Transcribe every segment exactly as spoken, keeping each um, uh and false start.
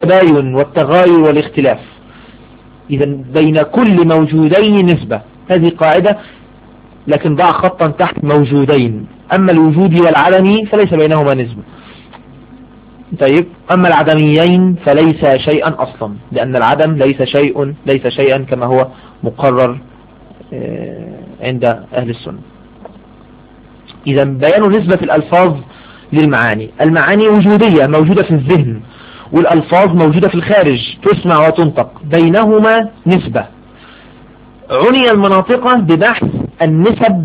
التباين والتغاير والاختلاف. إذا بين كل موجودين نسبة، هذه قاعدة، لكن ضع خطا تحت موجودين. أما الوجود والعدم فليس بينهما نسبة. طيب، أما العدميين فليس شيئا أصلا، لأن العدم ليس شيء ليس شيئا كما هو مقرر عند أهل السنة. إذا بيان نسبة الألفاظ للمعاني. المعاني وجودية موجودة في الذهن، والألفاظ موجودة في الخارج تسمع وتنطق، بينهما نسبة. عني المناطق ببحث النسب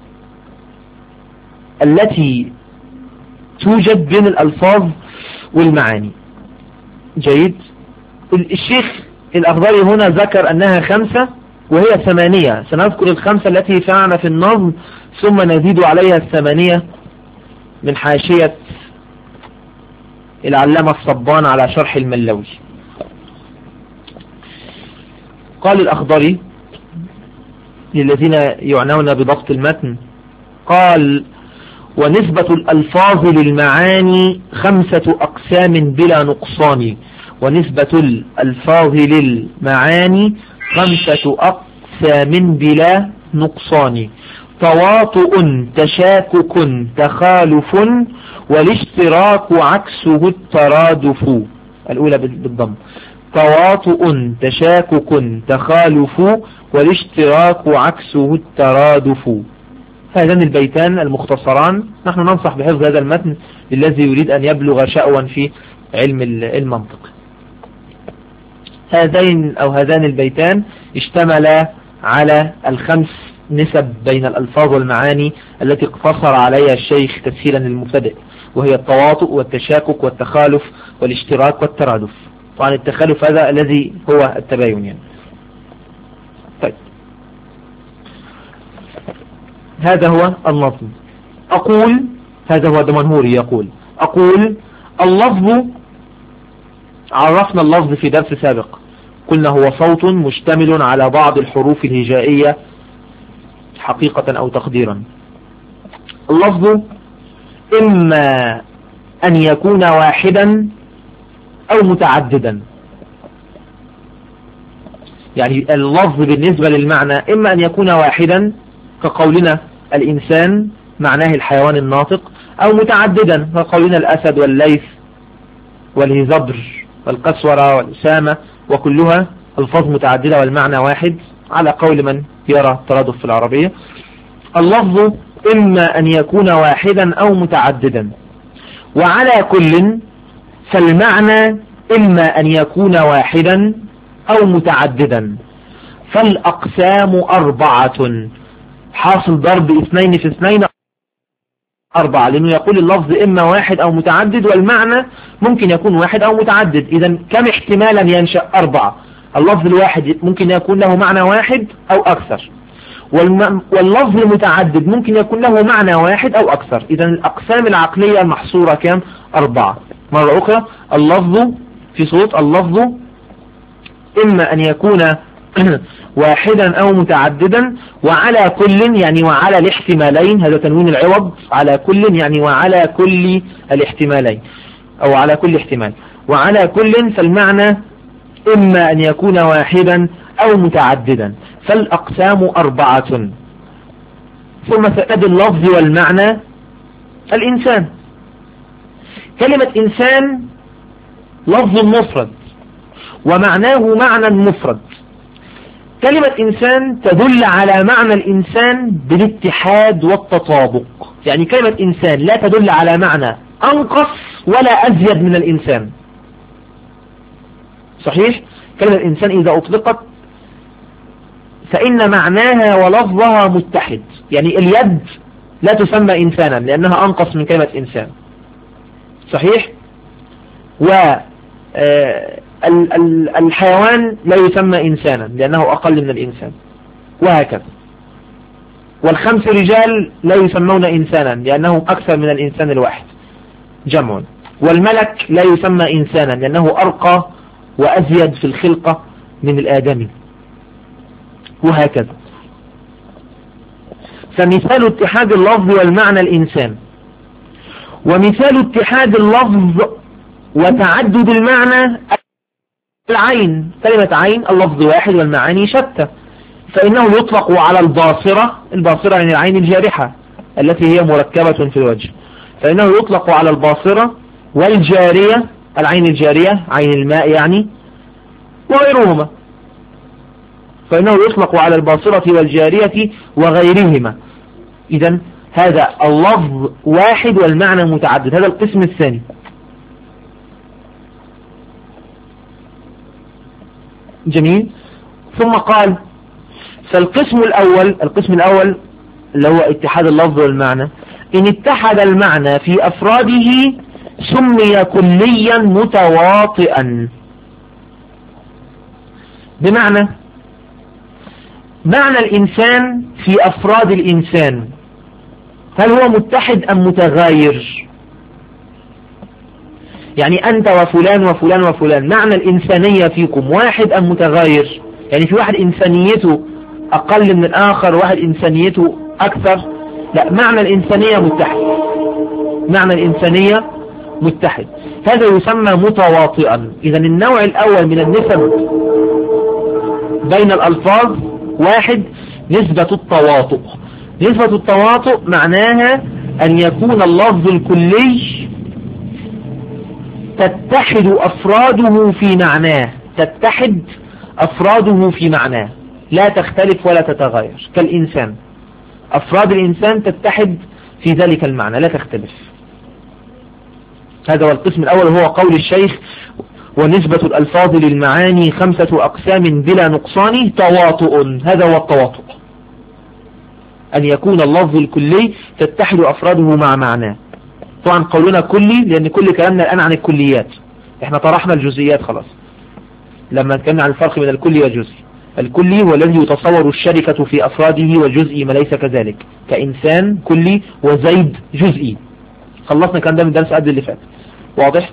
التي توجد بين الألفاظ والمعاني. جيد. الشيخ الأخضري هنا ذكر أنها خمسة وهي ثمانية. سنذكر الخمسة التي فعنا في النظم ثم نزيد عليها الثمانية من حاشية العلامة الصبان على شرح الملوي. قال الأخضري للذين يعنون بضبط المتن، قال: ونسبة الألفاظ للمعاني خمسة أقسام بلا نقصان. ونسبة الألفاظ للمعاني خمسة أقسام بلا نقصان: تواطؤ، تشاكك، تخالف، والاشتراك عكسه الترادف. الأولى بالضم: تواطؤ، تشاكك، تخالف، والاشتراك عكسه الترادف. هذان البيتان المختصران. نحن ننصح بحفظ هذا المتن للذي يريد أن يبلغ شأوا في علم المنطق. هذين أو هذان البيتان اشتملا على الخمس نسب بين الألفاظ والمعاني التي اقتصر عليها الشيخ تسهيلا للمبتدئ، وهي التواطؤ والتشاكك والتخالف والاشتراك والترادف. طبعا التخالف هذا الذي هو التباين يعني. طيب، هذا هو النظم. أقول، هذا هو دمنهوري يقول: أقول اللفظ، عرفنا اللفظ في درس سابق، قلنا هو صوت مشتمل على بعض الحروف الهجائية حقيقة أو تقديرا. اللفظ إما أن يكون واحدا أو متعددا. يعني اللفظ بالنسبة للمعنى إما أن يكون واحدا كقولنا الإنسان معناه الحيوان الناطق، أو متعددا كقولنا الأسد والليث والهزبر والقسورة والأسامة، وكلها الفاظ متعددة والمعنى واحد على قول من يرى الترادف في العربية. اللفظ إما أن يكون واحدا أو متعددا، وعلى كل فالمعنى إما أن يكون واحدا أو متعددا، فالأقسام أربعة. حاصل ضرب اثنين في اثنين أربعة، لأنه يقول اللفظ إما واحد أو متعدد، والمعنى ممكن يكون واحد أو متعدد. إذا كم احتمالا ينشأ؟ أربعة. اللفظ الواحد ممكن يكون له معنى واحد أو أكثر، واللفظ المتعدد ممكن يكون له معنى واحد أو أكثر. إذا الأقسام العقلية المحصورة كم؟ أربعة. مرة أخرى، اللفظ في صوت اللفظ إما أن يكون واحدا أو متعددا، وعلى كل يعني وعلى الاحتمالين، هذا تنوين العوض، على كل يعني وعلى كل الاحتمالين أو على كل احتمال، وعلى كل فالمعنى إما أن يكون واحدا أو متعددا، فالأقسام أربعة. ثم سأد اللفظ والمعنى. الإنسان، كلمة إنسان لفظ مفرد ومعناه معنى مفرد. كلمة إنسان تدل على معنى الإنسان بالاتحاد والتطابق. يعني كلمة إنسان لا تدل على معنى أنقص ولا أزيد من الإنسان. صحيح؟ كلمة الإنسان إذا أطلقت فإن معناها ولفظها متحد. يعني اليد لا تسمى إنسانا لأنها أنقص من كلمة إنسان. صحيح؟ والحيوان لا يسمى إنسانا لأنه أقل من الإنسان، وهكذا. والخمس رجال لا يسمون إنسانا لأنه أكثر من الإنسان الواحد، جمع. والملك لا يسمى إنسانا لأنه أرقى وأزيد في الخلقة من الآدمي، وهكذا. فمثال اتحاد اللفظ والمعنى الإنسان، ومثال اتحاد اللفظ وتعدد المعنى كالعين، كلمة عين اللفظ واحد والمعاني شتى، فإنه يطلق على الباصرة، الباصرة يعني العين الجارحة التي هي مركبة في الوجه، فإنه يطلق على الباصرة والجارية، العين الجارية عين الماء يعني، وغيرهما، فإنه يطلق على الباصرة والجارية وغيرهما. إذن هذا اللفظ واحد والمعنى متعدد، هذا القسم الثاني. جميل. ثم قال فالقسم الأول، القسم الأول اللي هو اتحاد اللفظ والمعنى، إن اتحد المعنى في أفراده سمي كليا متواطئا. بمعنى معنى الإنسان في أفراد الإنسان هل هو متحد أم متغاير؟ يعني أنت وفلان وفلان وفلان، معنى الإنسانية فيكم واحد أم متغاير؟ يعني في واحد إنسانيته أقل من الآخر، واحد إنسانيته أكثر؟ لا، معنى الإنسانية متحد، معنى الإنسانية متحد، هذا يسمى متواطئا. إذا النوع الأول من النسب بين الألفاظ واحد، نسبة التواطؤ. نسبة التواطؤ معناها أن يكون اللفظ الكلي تتحد أفراده في معناه، تتحد أفراده في معناه، لا تختلف ولا تتغير. كالإنسان، أفراد الإنسان تتحد في ذلك المعنى لا تختلف. هذا هو القسم الأول، هو قول الشيخ ونسبة الألفاظ للمعاني خمسة أقسام بلا نقصان تواطؤ. هذا هو التواطؤ، أن يكون اللفظ الكلي تتحد أفراده مع معناه. طبعا قولنا كلي لأن كل كلامنا الآن عن الكليات، احنا طرحنا الجزئيات خلاص لما نتكلم عن الفرق بين الكلي والجزئي. الكلي هو الذي يتصور الشركة في أفراده، والجزئي ما ليس كذلك، كإنسان كلي وزيد جزئي. خلصنا كان ده من درس قبل اللي فات، واضح؟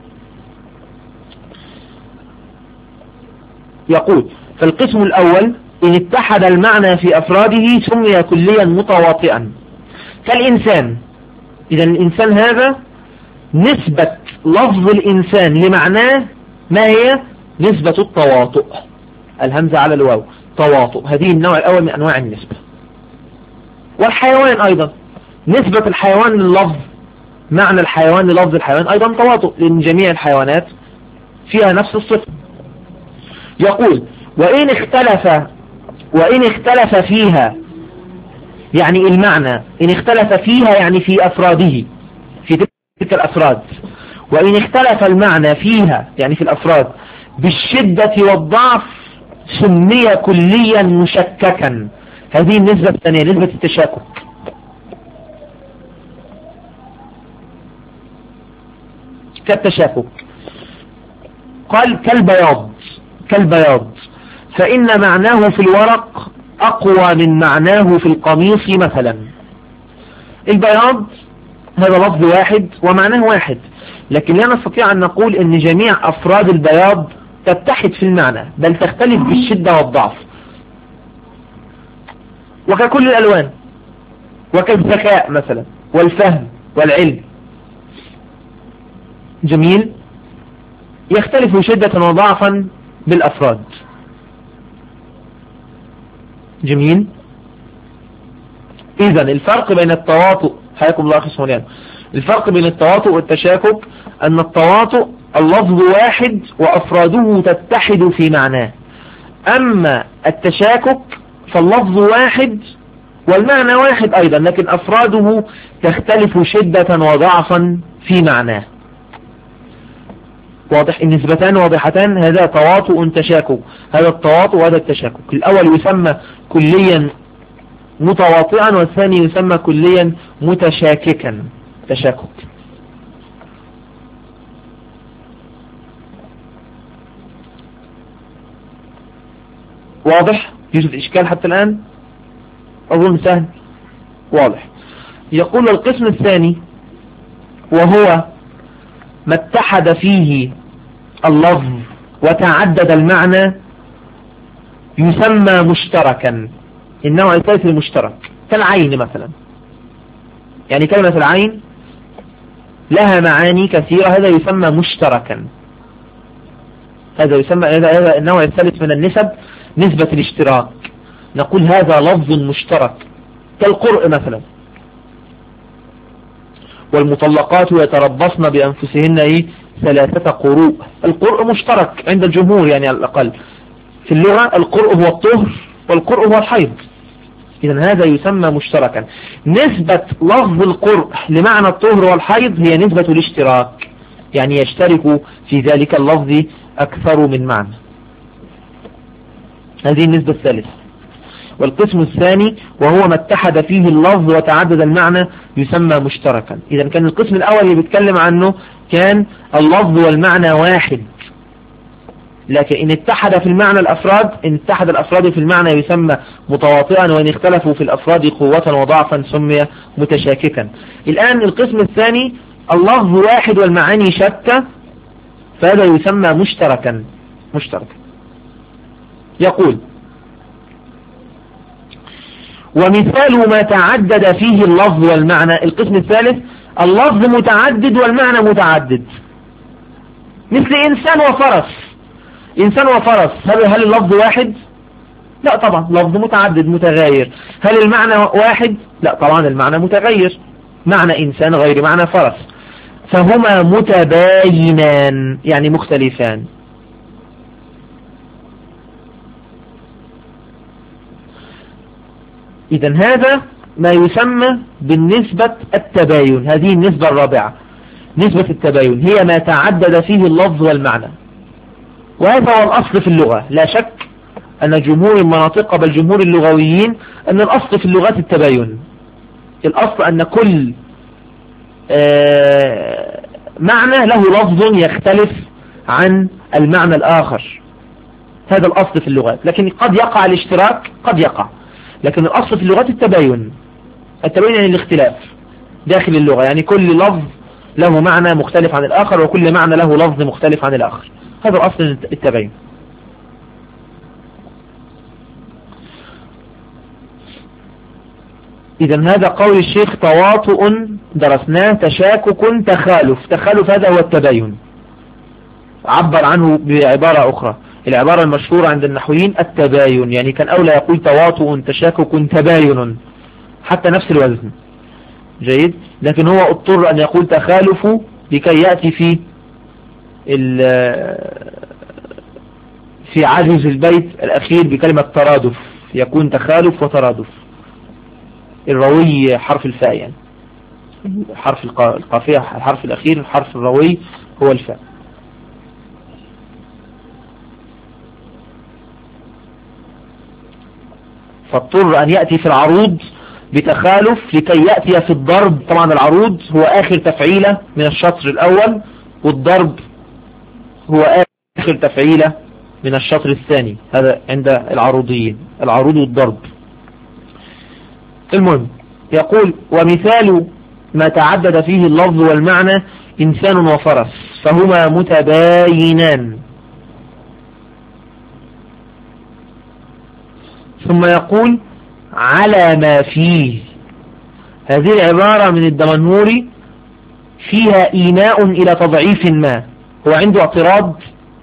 يقول فالقسم الأول إن اتحد المعنى في أفراده سمي كليا متواطئا كالإنسان. إذا الإنسان هذا نسبة لفظ الإنسان لمعناه ما هي؟ نسبة التواطؤ، الهمزة على الواو، تواطؤ، هذه النوع الأول من أنواع النسبة. والحيوان أيضا نسبة الحيوان لللفظ، معنى الحيوان للفظ الحيوان أيضا تواطؤ، لأن جميع الحيوانات فيها نفس الصفة. يقول وإن اختلف وإن اختلف فيها، يعني المعنى إن اختلف فيها يعني في أفراده، في تلك الأفراد. وإن اختلف المعنى فيها يعني في الأفراد بالشدة والضعف سمي كليا مشككا. هذه النسبة الثانية، نسبة التشاكك. كالتشاكك. قال كالبياض، كالبياض فإن معناه في الورق أقوى من معناه في القميص مثلا. البياض هذا لفظ واحد ومعناه واحد، لكن لا نستطيع أن نقول أن جميع أفراد البياض تتحد في المعنى، بل تختلف بالشدة والضعف. وككل الألوان، وكالذكاء مثلا والفهم والعلم. جميل. يختلف شدة وضعفا بالأفراد. جميل. إذن الفرق بين التواطؤ، حياكم الله أخي سموليان، الفرق بين التواطؤ والتشاكك أن التواطؤ اللفظ واحد وأفراده تتحد في معناه، أما التشاكك فاللفظ واحد والمعنى واحد أيضا، لكن أفراده تختلف شدة وضعفا في معناه. واضح؟ النسبتان واضحتان، هذا تواطؤ تشاكك، هذا التواطؤ وهذا التشاكك. الأول يسمى كليا متواطئا، والثاني يسمى كليا متشاككا، تشاكك. واضح؟ يوجد إشكال حتى الآن؟ أظن سهل واضح. يقول القسم الثاني وهو ما اتحد فيه اللفظ وتعدد المعنى يسمى مشتركا. النوع الثالث المشترك كالعين مثلا، يعني كلمة العين لها معاني كثيرة، هذا يسمى مشتركا، هذا يسمى هذا النوع الثالث من النسب نسبة الاشتراك. نقول هذا لفظ مشترك كالقرء مثلا. والمطلقات يتربصن بأنفسهن ايه ثلاثة قروء. القرء مشترك عند الجمهور يعني على الأقل في اللغة. القرء هو الطهر والقرء هو الحيض. إذن هذا يسمى مشتركا. نسبة لفظ القرء لمعنى الطهر والحيض هي نسبة الاشتراك، يعني يشترك في ذلك اللفظ أكثر من معنى. هذه النسبة الثالثة. والقسم الثاني وهو ما اتحد فيه اللفظ وتعدد المعنى يسمى مشتركا. إذا كان القسم الأول اللي بيتكلم عنه كان اللفظ والمعنى واحد، لكن إن اتحد في المعنى الأفراد إن اتحد الأفراد في المعنى يسمى متواطئا، وإن اختلفوا في الأفراد قوة وضعفا سمي متشاككا. الآن القسم الثاني اللفظ واحد والمعاني شتى، فهذا يسمى مشتركا. مشتركا يقول ومثال ما تعدد فيه اللفظ والمعنى. القسم الثالث اللفظ متعدد والمعنى متعدد، مثل إنسان وفرس. إنسان وفرس هل, هل اللفظ واحد؟ لا طبعا، لفظ متعدد متغير. هل المعنى واحد؟ لا طبعا، المعنى متغير. معنى إنسان غير معنى فرس، فهما متباينان يعني مختلفان. إذن هذا ما يسمى بالنسبة التباين. هذه النسبة الرابعة نسبة التباين، هي ما تعدد فيه اللفظ والمعنى. وهذا هو الأصل في اللغة. لا شك أن جمهور المناطق بل جمهور اللغويين أن الأصل في اللغات التباين. الأصل أن كل معنى له لفظ يختلف عن المعنى الآخر. هذا الأصل في اللغات، لكن قد يقع الاشتراك قد يقع، لكن الأصل في اللغات التباين. التباين يعني الاختلاف داخل اللغة، يعني كل لفظ له معنى مختلف عن الآخر، وكل معنى له لفظ مختلف عن الآخر. هذا أصل التباين. إذن هذا قول الشيخ تواطؤ درسناه، تشاكك تخالف. تخالف هذا هو التباين، عبر عنه بعبارة أخرى. العبارة المشهورة عند النحويين التباين، يعني كان أولى يقول تواطؤ تشاكك تباين، حتى نفس الوزن جيد، لكن هو اضطر أن يقول تخالف لكي يأتي في في عجز البيت الأخير بكلمة ترادف، يكون تخالف وترادف. الروي حرف الفاء، يعني حرف القافية الحرف الأخير، الحرف الروي هو الفاء. فاضطر أن يأتي في العروض بتخالف لكي يأتي في الضرب. طبعا العروض هو آخر تفعيلة من الشطر الأول، والضرب هو آخر تفعيلة من الشطر الثاني. هذا عند العروضيين، العروض والضرب. المهم يقول ومثال ما تعدد فيه اللفظ والمعنى إنسان وفرس، فهما متباينان. ثم يقول على ما فيه. هذه العبارة من الدمنهوري فيها إيماء إلى تضعيف ما، هو عنده اعتراض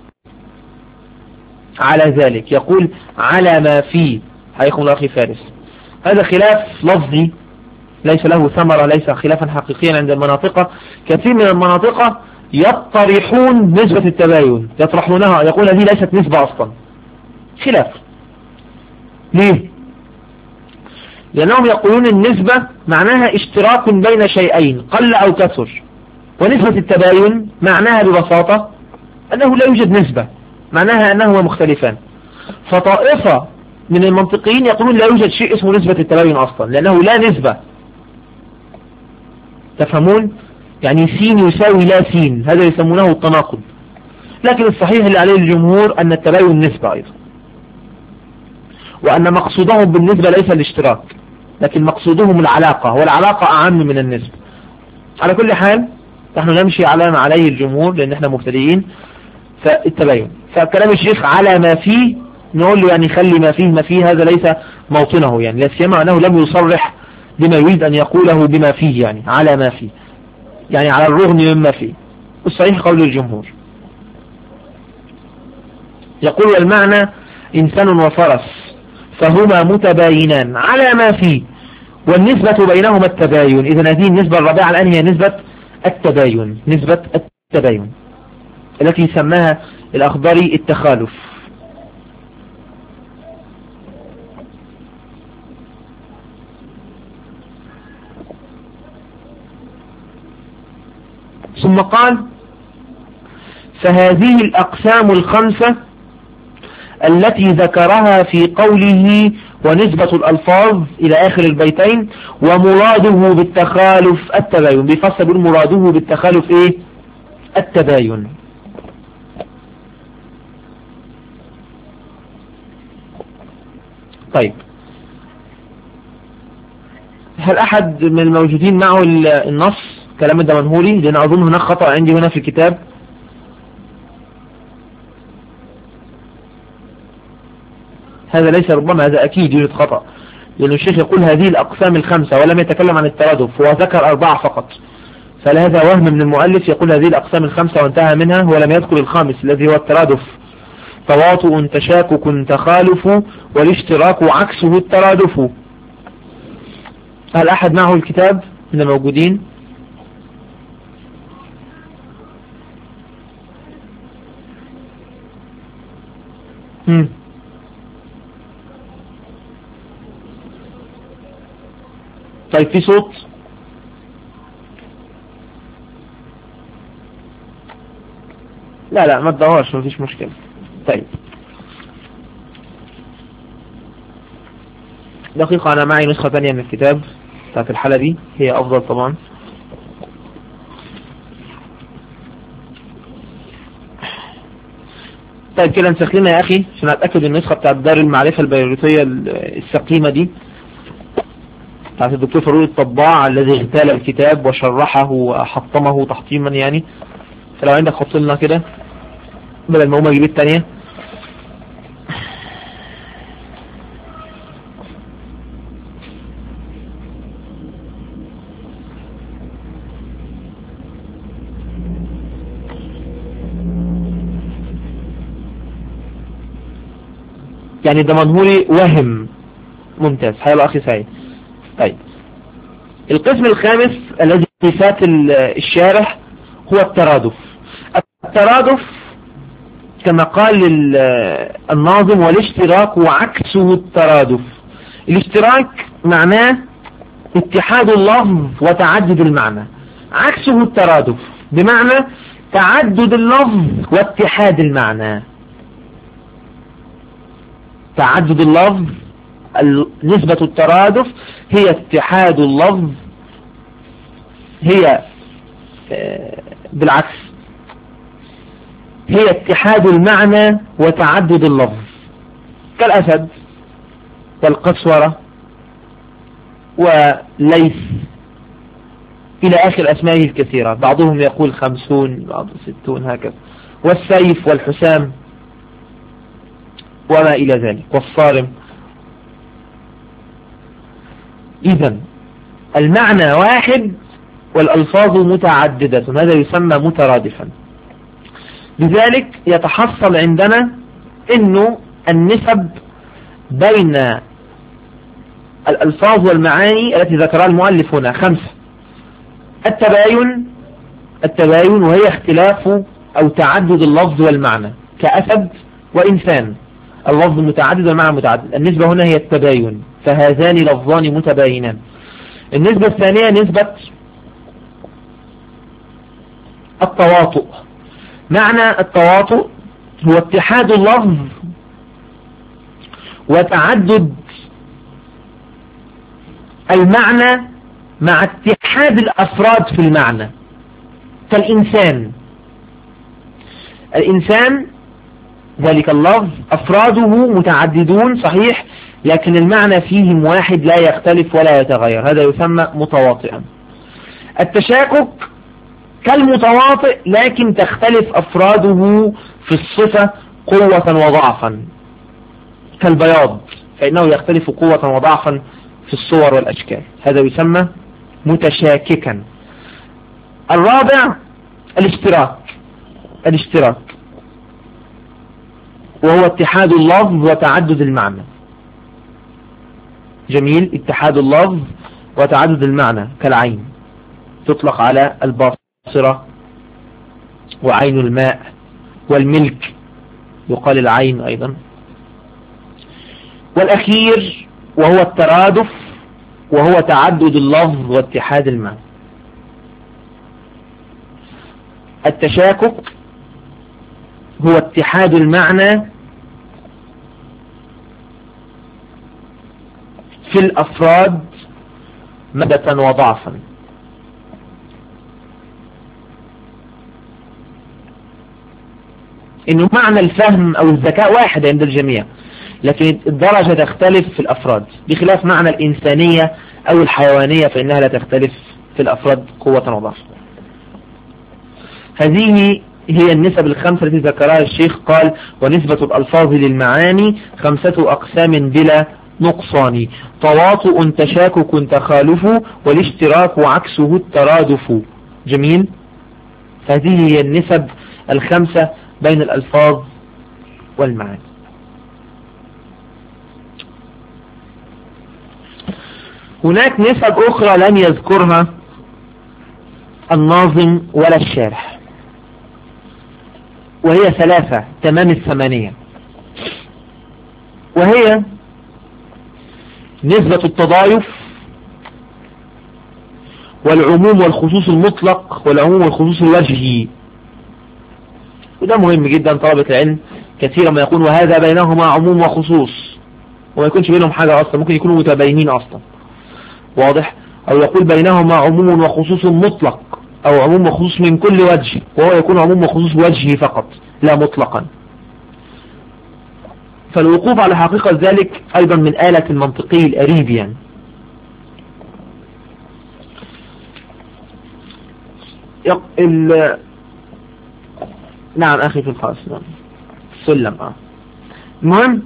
على ذلك. يقول على ما فيه، حيكم الأخي فارس. هذا خلاف لفظي ليس له ثمرة، ليس خلافا حقيقيا عند المناطق. كثير من المناطق يطرحون نسبة التباين، يطرحونها، يقول هذه ليست نسبة أصلا. خلاف. ليه؟ لأنهم يقولون النسبة معناها اشتراك بين شيئين قل أو كثر، ونسبة التباين معناها ببساطة أنه لا يوجد نسبة، معناها أنهما مختلفان. فطائفة من المنطقيين يقولون لا يوجد شيء اسمه نسبة التباين أصلا، لأنه لا نسبة. تفهمون؟ يعني سين يساوي لا سين، هذا يسمونه التناقض. لكن الصحيح اللي عليه الجمهور أن التباين نسبة أيضا، وأن مقصودهم بالنسبة ليس الاشتراك، لكن مقصودهم العلاقة، والعلاقة أعم من النسبة. على كل حال نحن نمشي على ما عليه الجمهور لأن احنا مبتدئين. فالتباين، فكلام الشيخ على ما فيه نقول له يعني خلي ما فيه ما فيه، هذا ليس موطنه، يعني لا سيما أنه لم يصرح بما يريد أن يقوله بما فيه، يعني على ما فيه، يعني على الرغم مما فيه. الصحيح قول الجمهور. يقول والمعنى إنسان وفرس فهما متباينان على ما فيه، والنسبة بينهما التباين. إذن هذه النسبة الرابعة الآن هي نسبة التباين، نسبة التباين التي سماها الأخضري التخالف. ثم قال فهذه الأقسام الخمسة التي ذكرها في قوله ونسبة الألفاظ إلى آخر البيتين ومراده بالتخالف التباين، بيفسر بيقول مراده بالتخالف إيه؟ التباين. طيب، هل أحد من الموجودين معه النص كلام الدمنهوري؟ لأن أظن هناك خطأ عندي هنا في الكتاب. هذا ليس ربما، هذا أكيد يوجد خطأ، لأن الشيخ يقول هذه الأقسام الخمسة ولم يتكلم عن الترادف، هو ذكر أربعة فقط، فلهذا وهم من المؤلف يقول هذه الأقسام الخمسة وانتهى منها ولم يذكر الخامس الذي هو الترادف. تواطؤ تشاكك تخالف والاشتراك عكسه الترادف. هل أحد معه الكتاب من الموجودين؟ هم. طيب، في صوت؟ لا لا ما تدورش، مفيش مشكلة. طيب، دقيقة، أنا معي نسخة ثانية من الكتاب بتاعت الحلبي، هي أفضل طبعا. طيب كده نسخ لنا يا أخي عشان أتأكد النسخة بتاعت دار المعرفة البيروتية السقيمة دي بتاعت الدكتور فاروق الطباع الذي اغتال الكتاب وشرحه وحطمه تحطيما يعني. فلو عندك حط لنا كده بدل ما هما يجيب الثانية. يعني الدمنهوري وهم ممتاز. حلو أخي سعيد. طيب، القسم الخامس الذي فات الشارح هو الترادف. الترادف كما قال الناظم والاشتراك وعكسه الترادف. الاشتراك معناه اتحاد اللفظ وتعدد المعنى، عكسه الترادف بمعنى تعدد اللفظ واتحاد المعنى. تعدد اللفظ نسبة الترادف هي اتحاد اللفظ، هي بالعكس هي اتحاد المعنى وتعدد اللفظ، كالأسد والقسورة وليث إلى آخر أسمائه الكثيرة، بعضهم يقول خمسون بعض ستون هكذا، والسيف والحسام وما إلى ذلك والصارم. إذن المعنى واحد والألفاظ متعددة، هذا يسمى مترادفا. لذلك يتحصل عندنا إنه النسب بين الألفاظ والمعاني التي ذكرها المؤلف هنا خمسة. التباين التباين وهي اختلاف أو تعدد اللفظ والمعنى، كأسد وإنسان، اللفظ متعدد والمعنى متعدد. النسبة هنا هي التباين، فهذان لفظان متباينان. النسبة الثانية نسبة التواطؤ. معنى التواطؤ هو اتحاد اللفظ وتعدد المعنى مع اتحاد الأفراد في المعنى، كالإنسان. الإنسان ذلك اللفظ أفراده متعددون صحيح، لكن المعنى فيهم واحد لا يختلف ولا يتغير، هذا يسمى متواطئا. التشاكك كالمتواطئ لكن تختلف أفراده في الصفة قوة وضعفا، كالبياض فإنه يختلف قوة وضعفا في الصور والأشكال، هذا يسمى متشاككا. الرابع الاشتراك الاشتراك وهو اتحاد اللفظ وتعدد المعنى. جميل. اتحاد اللفظ وتعدد المعنى كالعين، تطلق على الباصرة وعين الماء، والملك يقال العين أيضا. والأخير وهو الترادف، وهو تعدد اللفظ واتحاد المعنى. التشاكك هو اتحاد المعنى في الأفراد مدة وضعفا. إنه معنى الفهم أو الذكاء واحد عند الجميع، لكن الدرجة تختلف في الأفراد، بخلاف معنى الإنسانية أو الحيوانية فإنها لا تختلف في الأفراد قوة وضعفا. هذه هي النسب الخمسة التي ذكرها الشيخ. قال: ونسبة الألفاظ للمعاني خمسة أقسام بلا نقصان: تواطؤ، تشاكك، تخالف، والاشتراك عكسه الترادف. جميل. هذه هي النسب الخمسة بين الألفاظ والمعاني. هناك نسب أخرى لم يذكرها الناظم ولا الشارح، وهي ثلاثة تمام الثمانية، وهي نسبة التضايف، والعموم والخصوص المطلق، والعموم والخصوص الوجهي. وده مهم جدا. طلبة العلم كثيرا ما يكون وهذا بينهما عموم وخصوص، وما يكونش بينهم حاجة أصلا، ممكن يكونوا متباينين أصلا، واضح؟ أو يقول بينهما عموم وخصوص مطلق، أو عموم وخصوص من كل وجه، وهو يكون عموم وخصوص وجهي فقط لا مطلقا. فالوقوف على حقيقة ذلك أيضا من آلة المنطقي الأريب يعني. ال... نعم أخي في الخاص، نعم سلم. آه. المهم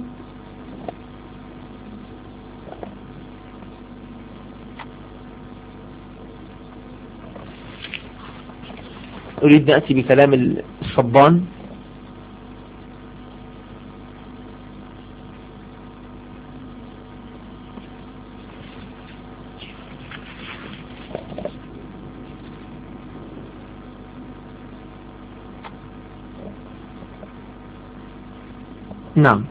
أريد نأتي بكلام الصبان. نعم.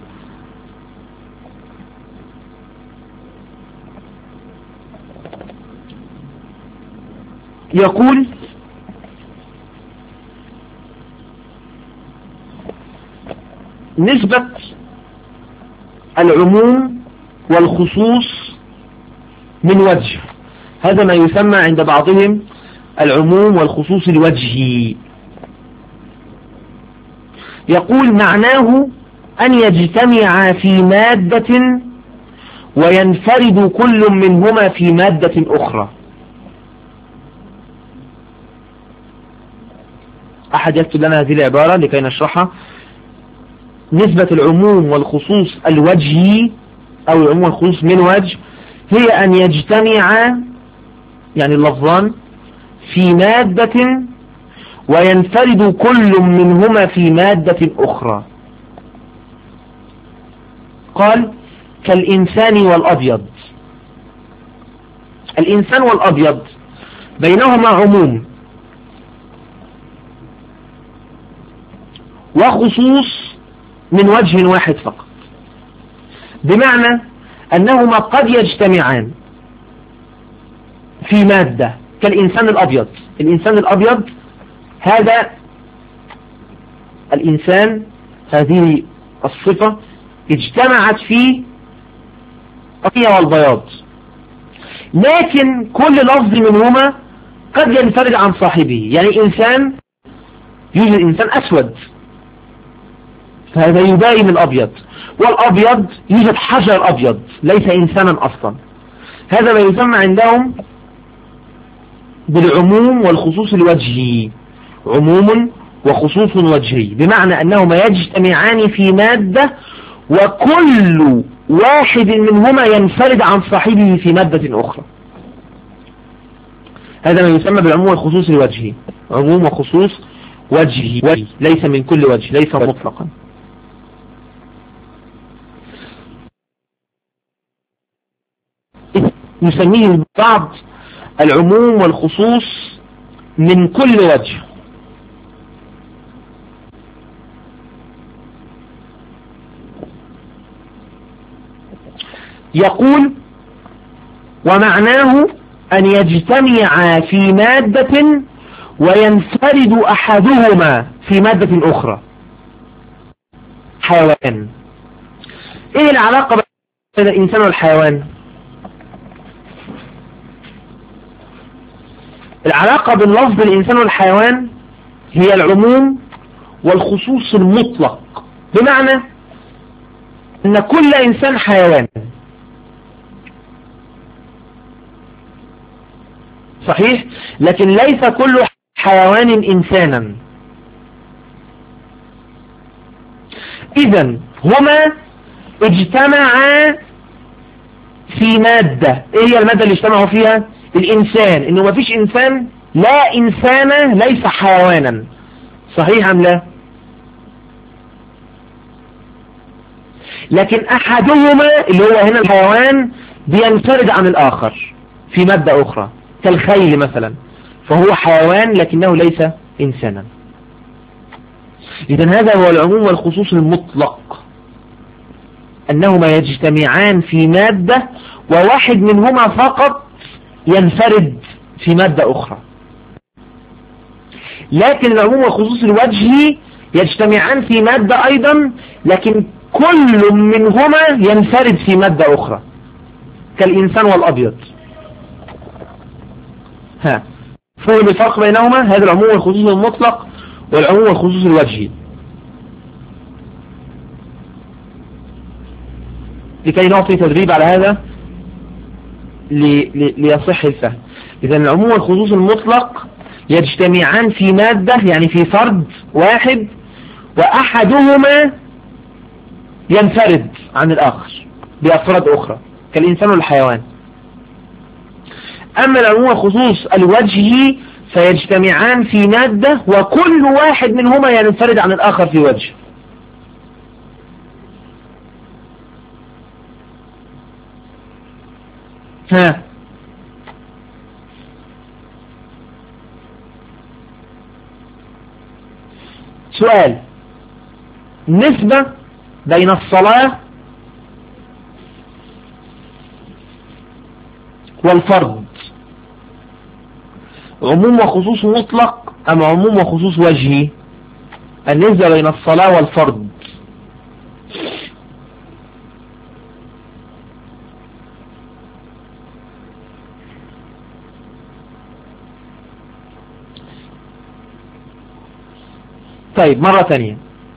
يقول: نسبة العموم والخصوص من وجه، هذا ما يسمى عند بعضهم العموم والخصوص الوجهي. يقول: معناه أن يجتمع في مادة وينفرد كل منهما في مادة أخرى. أحد يكتب لنا هذه العبارة لكي نشرحها. نسبة العموم والخصوص الوجهي أو العموم والخصوص من وجه هي أن يجتمع يعني اللفظان في مادة وينفرد كل منهما في مادة أخرى. قال: كالإنسان والأبيض. الإنسان والأبيض بينهما عموم وخصوص من وجه واحد فقط، بمعنى أنهما قد يجتمعان في مادة كالإنسان الأبيض. الإنسان الأبيض هذا الإنسان، هذه الصفة اجتمعت فيه الأبيض والبياض، لكن كل لفظ منهما قد ينفرد عن صاحبه. يعني إنسان، يوجد إنسان أسود فهذا يباين الأبيض، والأبيض يوجد حجر أبيض ليس إنسانا أصلا. هذا ما يسمى عندهم بالعموم والخصوص الوجهي، عموم وخصوص وجهي، بمعنى أنهما يجتمعان في مادة وكل واحد منهما ينفرد عن صاحبه في مادة أخرى. هذا ما يسمى بالعموم والخصوص الوجهي، عموم وخصوص وجهي، ليس من كل وجه، ليس مطلقا. يسميه البعض العموم والخصوص من كل وجه. يقول ومعناه أن يجتمع في مادة وينفرد أحدهما في مادة أخرى. حيوان، إيه العلاقة بين الإنسان والحيوان؟ العلاقة بين لفظ الإنسان والحيوان هي العموم والخصوص المطلق، بمعنى أن كل إنسان حيوان، صحيح، لكن ليس كل حيوان إنسانا. إذن هما اجتمعا في مادة. إيه هي المادة اللي اجتمعوا فيها؟ الإنسان. إنه ما فيش إنسان، لا إنسان ليس حيوانا، صحيح أم لا؟ لكن أحدهما اللي هو هنا الحيوان بينفرد عن الآخر في مادة أخرى، كالخيل مثلا، فهو حيوان لكنه ليس إنسانا. إذن هذا هو العموم والخصوص المطلق، أنهما يجتمعان في مادة وواحد منهما فقط ينفرد في مادة أخرى. لكن العموم والخصوص الوجهي يجتمعان في مادة أيضا، لكن كل منهما ينفرد في مادة أخرى، كالإنسان والأبيض. ها، فهم الفرق بينهما؟ هذا العموم والخصوص المطلق والعموم والخصوص الوجهي، لكي نعطي تدريب على هذا ليصح الفهم. إذا العموم والخصوص المطلق يجتمعان في مادة، يعني في فرد واحد، وأحدهما ينفرد عن الآخر بأفراد أخرى كالإنسان والحيوان. أما العموم والخصوص الوجهي فيجتمعان في مادة وكل واحد منهما ينفرد عن الآخر في وجه. ها، سؤال: نسبة بين الصلاة والفرض عموم وخصوص مطلق أم عموم وخصوص وجهي؟ النسبة بين الصلاة والفرض. طيب مرة ثانية،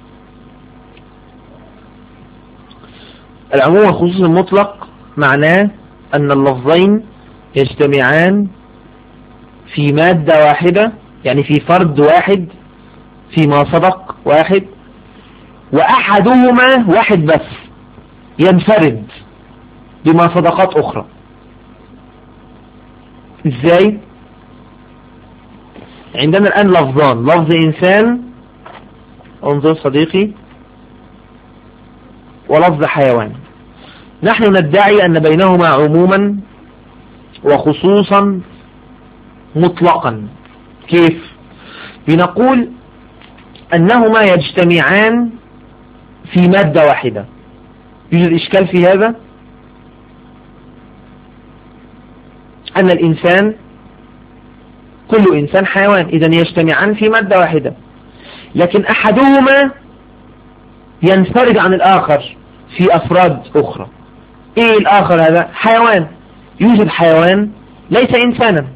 العموم والخصوص المطلق معناه أن اللفظين يجتمعان في مادة واحدة، يعني في فرد واحد، فيما سبق واحد، وأحدهما واحد بس ينفرد بما صدقات أخرى. إزاي؟ عندنا الآن لفظان، لفظ إنسان، انظر صديقي، ولفظ حيوان. نحن ندعي أن بينهما عموما وخصوصا مطلقا. كيف؟ بنقول أنهما يجتمعان في مادة واحدة. يوجد إشكال في هذا؟ أن الإنسان، كل إنسان حيوان، إذن يجتمعان في مادة واحدة، لكن أحدهما ينفرد عن الآخر في أفراد أخرى. إيه الآخر هذا؟ حيوان. يوجد حيوان ليس إنسانا.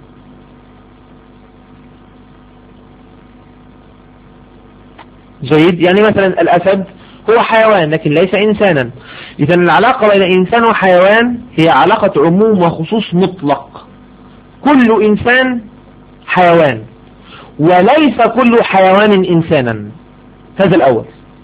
جيد، يعني مثلا الأسد هو حيوان لكن ليس إنسانا. إذن العلاقة بين إنسان وحيوان هي علاقة عموم وخصوص مطلق. كل إنسان حيوان وليس كل حيوان إنسانا. هذا الأول.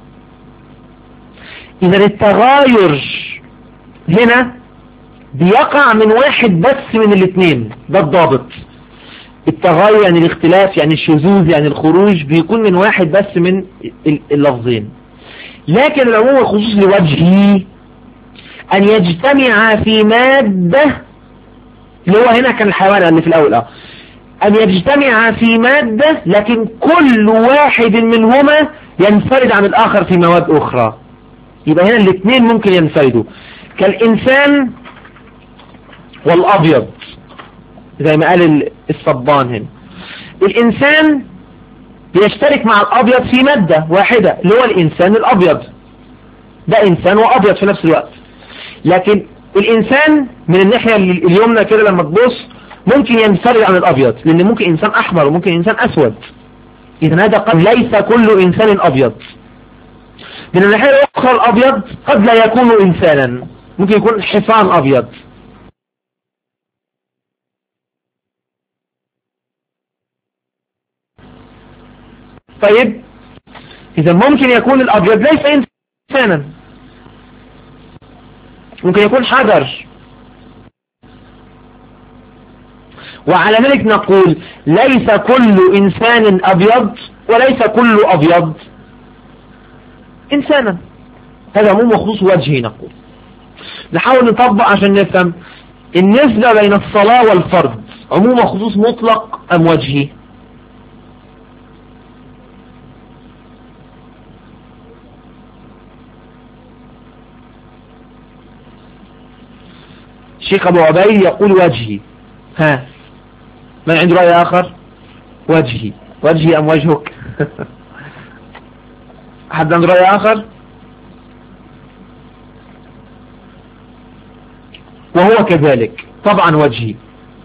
إذن التغاير هنا بيقع من واحد بس من الاثنين، ده الضابط. التغاير يعني الاختلاف، يعني الشذوذ، يعني الخروج، بيكون من واحد بس من اللفظين. لكن العموم والخصوص لوجهي أن يجتمع في مادة اللي هو هنا كان الحيوان اللي في الأول اه أن يجتمع في مادة لكن كل واحد منهما ينفرد عن الآخر في مواد أخرى. يبقى هنا الاثنين ممكن ينفردوا، كالإنسان والأبيض زي ما قال الصبان هنا. الإنسان بيشترك مع الأبيض في مادة واحدة اللي هو الإنسان الأبيض، ده إنسان وأبيض في نفس الوقت. لكن الإنسان من الناحية اليمنى كده لما تبص ممكن ينفرد عن الأبيض، لأن ممكن إنسان أحمر وممكن إنسان أسود. إذن هذا قد ليس كل إنسان أبيض. من الناحية الأخرى الأبيض قد لا يكون إنسانا، ممكن يكون حصان أبيض. طيب إذا ممكن يكون الأبيض ليس إنسانا، ممكن يكون حجر. وعلى ذلك نقول ليس كل إنسان أبيض وليس كل أبيض إنسانا. هذا عموم وخصوص وجهي. نقول نحاول نطبق عشان نفهم النسبة بين الصلاة والفرض عموم وخصوص مطلق أم وجهي. الشيخ أبو عبيد يقول وجهي. ها من عنده رأي آخر؟ وجهي. وجهي أم وجهك؟ حد عنده رأي آخر؟ وهو كذلك طبعا وجهي،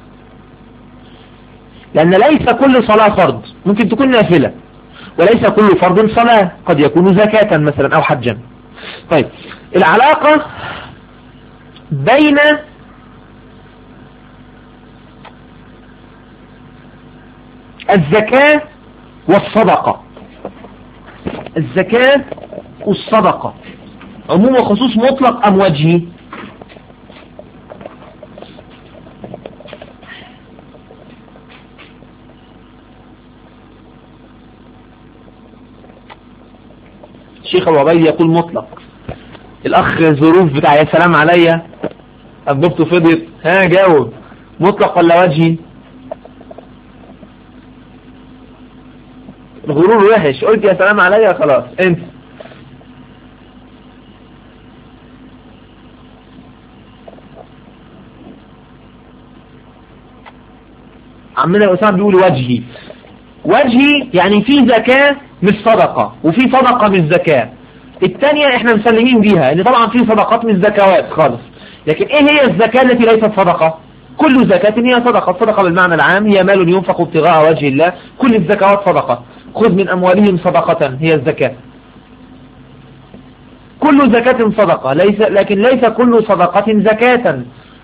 لأن ليس كل صلاة فرض، ممكن تكون نافلة، وليس كل فرض صلاة، قد يكون زكاة مثلا أو حجا. طيب العلاقة بين الزكاة والصدقة، الزكاة والصدقة عموم وخصوص مطلق أم وجهي؟ الشيخ أبو عبيد يقول مطلق. الأخ ظروف بتاع يا سلام عليا أبوبته فضيت، ها جاوب مطلق ولا وجهي؟ الغرور وحش، قلت يا سلام عليا خلاص انت. عمنا أسامة بيقول وجهي. وجهي يعني في زكاة مش صدقة، وفي صدقة مش زكاة. الثانية احنا مسلمين بيها ان طبعا في صدقات مش زكوات خالص، لكن ايه هي الزكاة التي ليست صدقة؟ كل زكاة هي صدقة. صدقة بالمعنى العام هي مال ينفق ابتغاء وجه الله، كل الزكوات صدقة. خذ من أموالهم صدقة هي الزكاة. كل زكاة صدقة، ليس لكن ليس كل صدقة زكاة.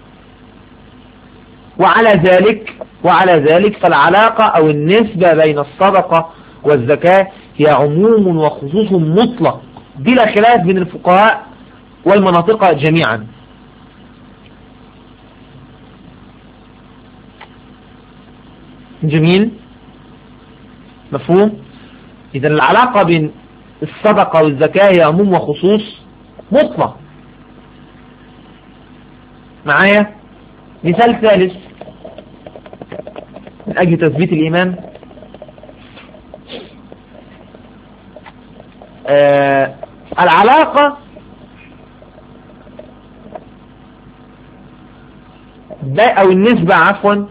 وعلى ذلك وعلى ذلك فالعلاقة أو النسبة بين الصدقة والزكاة هي عموم وخصوص مطلق بلا خلاف بين الفقهاء والمناطق جميعا. جميل، مفهوم. إذا العلاقة بين الصدقة والزكاة هي عموم وخصوص مطلق. معايا مثال ثالث من أجل تثبيت الإيمان. آه العلاقة أو النسبة عفوا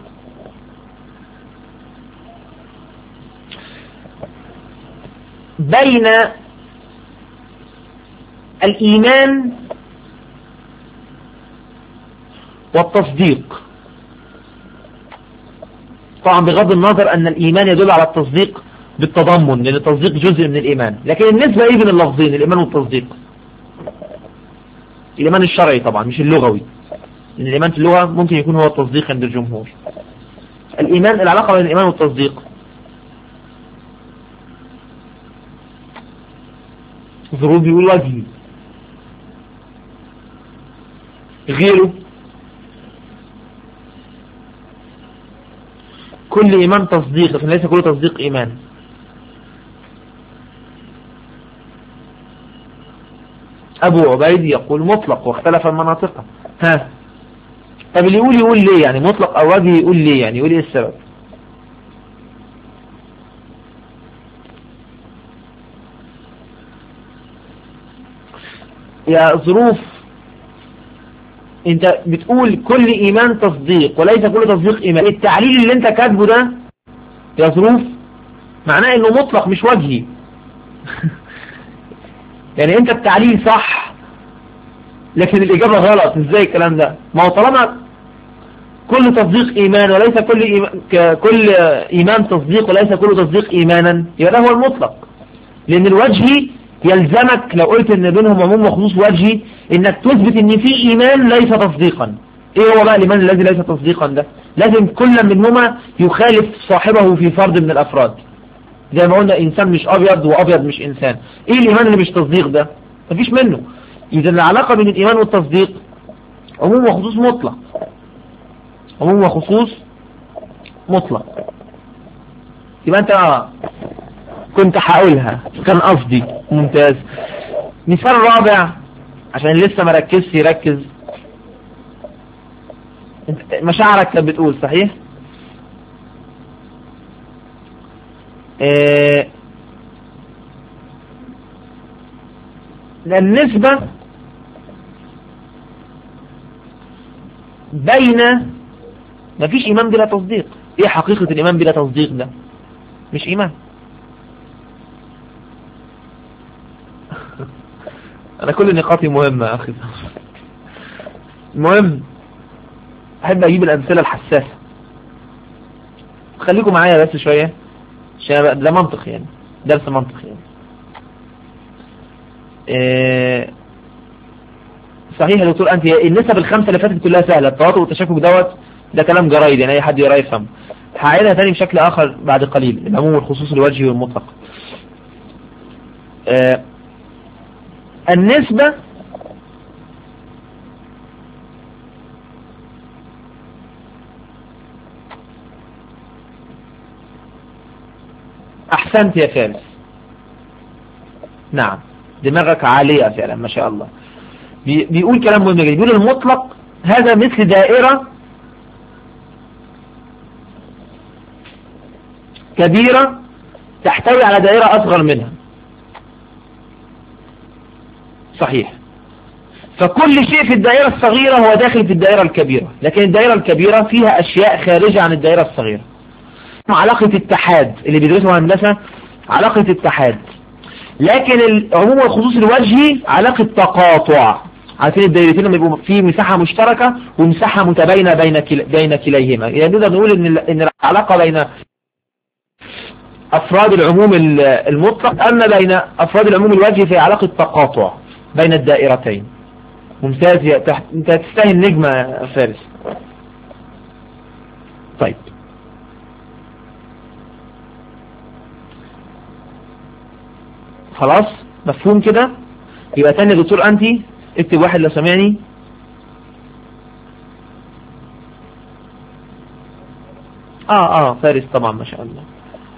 بين الإيمان والتصديق. طبعا بغض النظر أن الإيمان يدل على التصديق بالتضمن، لأن التصديق جزء من الإيمان، لكن النسبة إيه بين اللفظين الإيمان والتصديق؟ الإيمان الشرعي طبعا مش اللغوي، لأن الإيمان في اللغة ممكن يكون هو التصديق عند الجمهور. الإيمان العلاقة بين الإيمان والتصديق. ظروف بيقول وجهي، غيره كل إيمان تصديق لكن ليس كل تصديق إيمان. أبو عبيد يقول مطلق واختلف المناطق. ها طب اللي يقول يقول ليه يعني مطلق او وجهي يقول ليه يعني يقول ايه السبب؟ يا ظروف انت بتقول كل ايمان تصديق وليس كل تصديق ايمان. التعليل اللي انت كاتبه ده يا ظروف معناه انه مطلق مش وجهي. يعني انت التعليل صح لكن الاجابة غلط. ازاي الكلام ده؟ ما هو طالما كل تصديق ايمان وليس كل إيمان كل ايمان تصديق وليس كل تصديق ايمانا يبقى ده هو المطلق. لان الوجهي يلزمك لو قلت ان بينهم عموم وخصوص وجهي انك تثبت ان في ايمان ليس تصديقا. ايه هو بقى الايمان الذي ليس تصديقا ده؟ لازم كل منهما يخالف صاحبه في فرد من الافراد. زي ما قلنا انسان مش ابيض وابيض مش انسان. ايه الايمان اللي مش تصديق ده؟ مفيش منه. اذا العلاقة بين الايمان والتصديق عموم وخصوص مطلق. عموم وخصوص مطلق. يبقى انت كنت هقولها كان قصدي. ممتاز. مثال رابع عشان لسه ما ركزش يركز. مشاعرك كانت بتقول صحيح؟ اه النسبة بين مفيش ايمان بلا تصديق. ايه حقيقة الايمان بلا تصديق ده؟ مش ايمان. انا كل نقاطي مهمة يا اخي. المهم احب اجيب الامثلة الحساسة. خليكم معايا بس شوية عشان ده منطق يعني درس منطق يعني. إيه صحيح يا دكتور انت النسب الخمسة اللي فاتت كلها سهلة. التواطؤ والتشكك دوت ده كلام جرايد يعني اي حد يقرا يفهم. هعيدها تاني بشكل اخر بعد قليل. العموم والخصوص الوجهي والمطلق. إيه النسبة احسنت يا فارس. نعم دماغك عالية فعلا ما شاء الله. بي بيقول كلام مهم جدا. بيقول المطلق هذا مثل دائرة كبيرة تحتوي على دائرة اصغر منها. صحيح. فكل شيء في الدائرة الصغيرة هو داخل في الدائرة الكبيرة لكن الدائرة الكبيرة فيها اشياء خارجة عن الدائرة الصغيرة. علاقة اتحاد اللي بيدرسوا هندسة علاقة اتحاد. لكن العموم والخصوص الوجهي علاقة تقاطع. عارفين الدائرتين لما يبقوا في مساحة مشتركة ومساحة متباينة بين كلا بين كليهما. يعني نقدر نقول ان ان العلاقة بين افراد العموم المطلق اما بين افراد العموم الوجهي في علاقة تقاطع بين الدائرتين. ممتاز يا تحت. انت تستاهل نجمة يا فارس. طيب خلاص مفهوم كده. يبقى تاني يا دكتور انتي اكتب واحد لو سمعني. اه اه فارس طبعا ما شاء الله.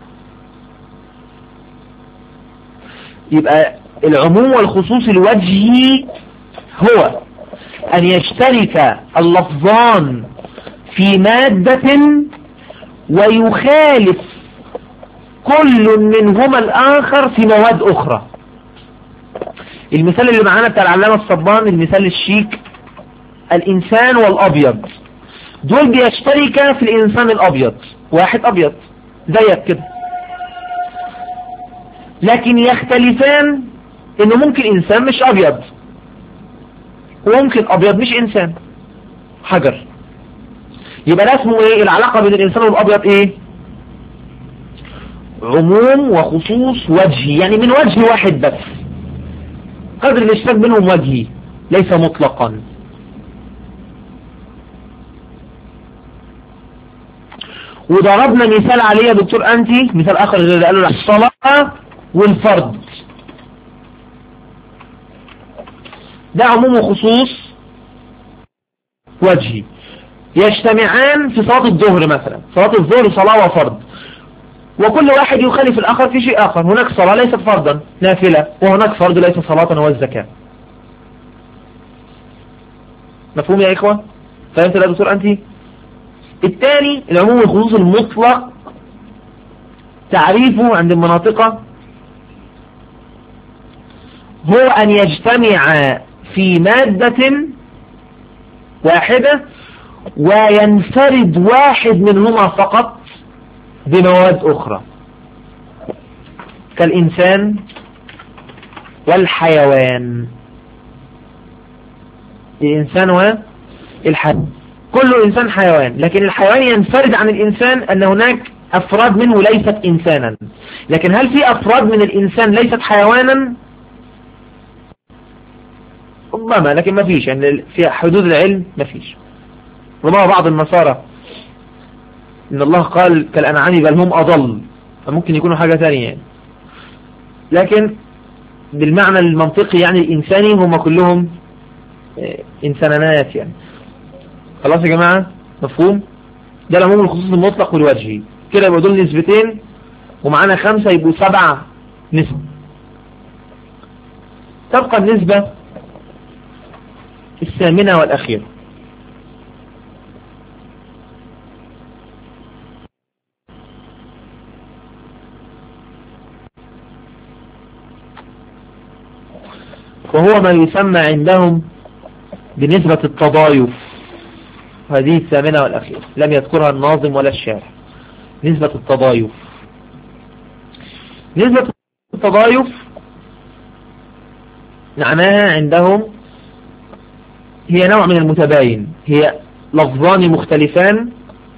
يبقى العموم والخصوص الوجهي هو ان يشترك اللفظان في مادة ويخالف كل منهما الآخر في مواد أخرى. المثال اللي معانا بتاع العلامة الصبان المثال الشيك الإنسان والأبيض دول بيشتركا في الإنسان الأبيض. واحد أبيض زيك كده لكن يختلفان إنه ممكن إنسان مش أبيض وممكن أبيض مش إنسان حجر. يبقى ده اسمه إيه؟ العلاقة بين الإنسان والأبيض إيه؟ عموم وخصوص وجهي. يعني من وجه واحد بس قدر الاشتراك بينهم وجهي ليس مطلقا. وضربنا مثال عليه يا دكتور انتي مثال اخر اللي قالوا الصلاة والفرض ده عموم وخصوص وجهي يجتمعان في صلاة الظهر مثلا. صلاة الظهر صلاة وفرض وكل واحد يخالف الآخر في شيء آخر. هناك صلاة ليست فرضا نافلة وهناك فرض ليس صلاة هو الزكاة. مفهوم يا إخوة؟ فهمت يا دكتور أنت؟ الثاني العموم والخصوص المطلق، تعريفه عند المناطق هو أن يجتمع في مادة واحدة وينفرد واحد منهما فقط بمواد أخرى، كالإنسان والحيوان. الإنسان والحيوان، كل إنسان حيوان، لكن الحيوان ينفرد عن الإنسان أن هناك أفراد منه ليست إنسانا. لكن هل في أفراد من الإنسان ليست حيوانا؟ ربما، لكن ما فيش، يعني في حدود العلم ما فيش. ربما بعض النصارى إن الله قال كالأنعام بل هم أضل، فممكن يكونوا حاجة ثانية يعني. لكن بالمعنى المنطقي يعني الإنساني هم كلهم إنسانات يعني. خلاص يا جماعة، مفهوم؟ ده العموم الخصوص المطلق والوجهي. كده يبقى دول نسبتين، ومعانا خمسة يبقوا سبع نسب. تبقى النسبة الثامنة والأخيرة، وهو ما يسمى عندهم بنسبة التضايف. هذه الثامنة والأخيرة لم يذكرها الناظم ولا الشارح. نسبة التضايف، نسبة التضايف معناها عندهم هي نوع من المتباين، هي لفظان مختلفان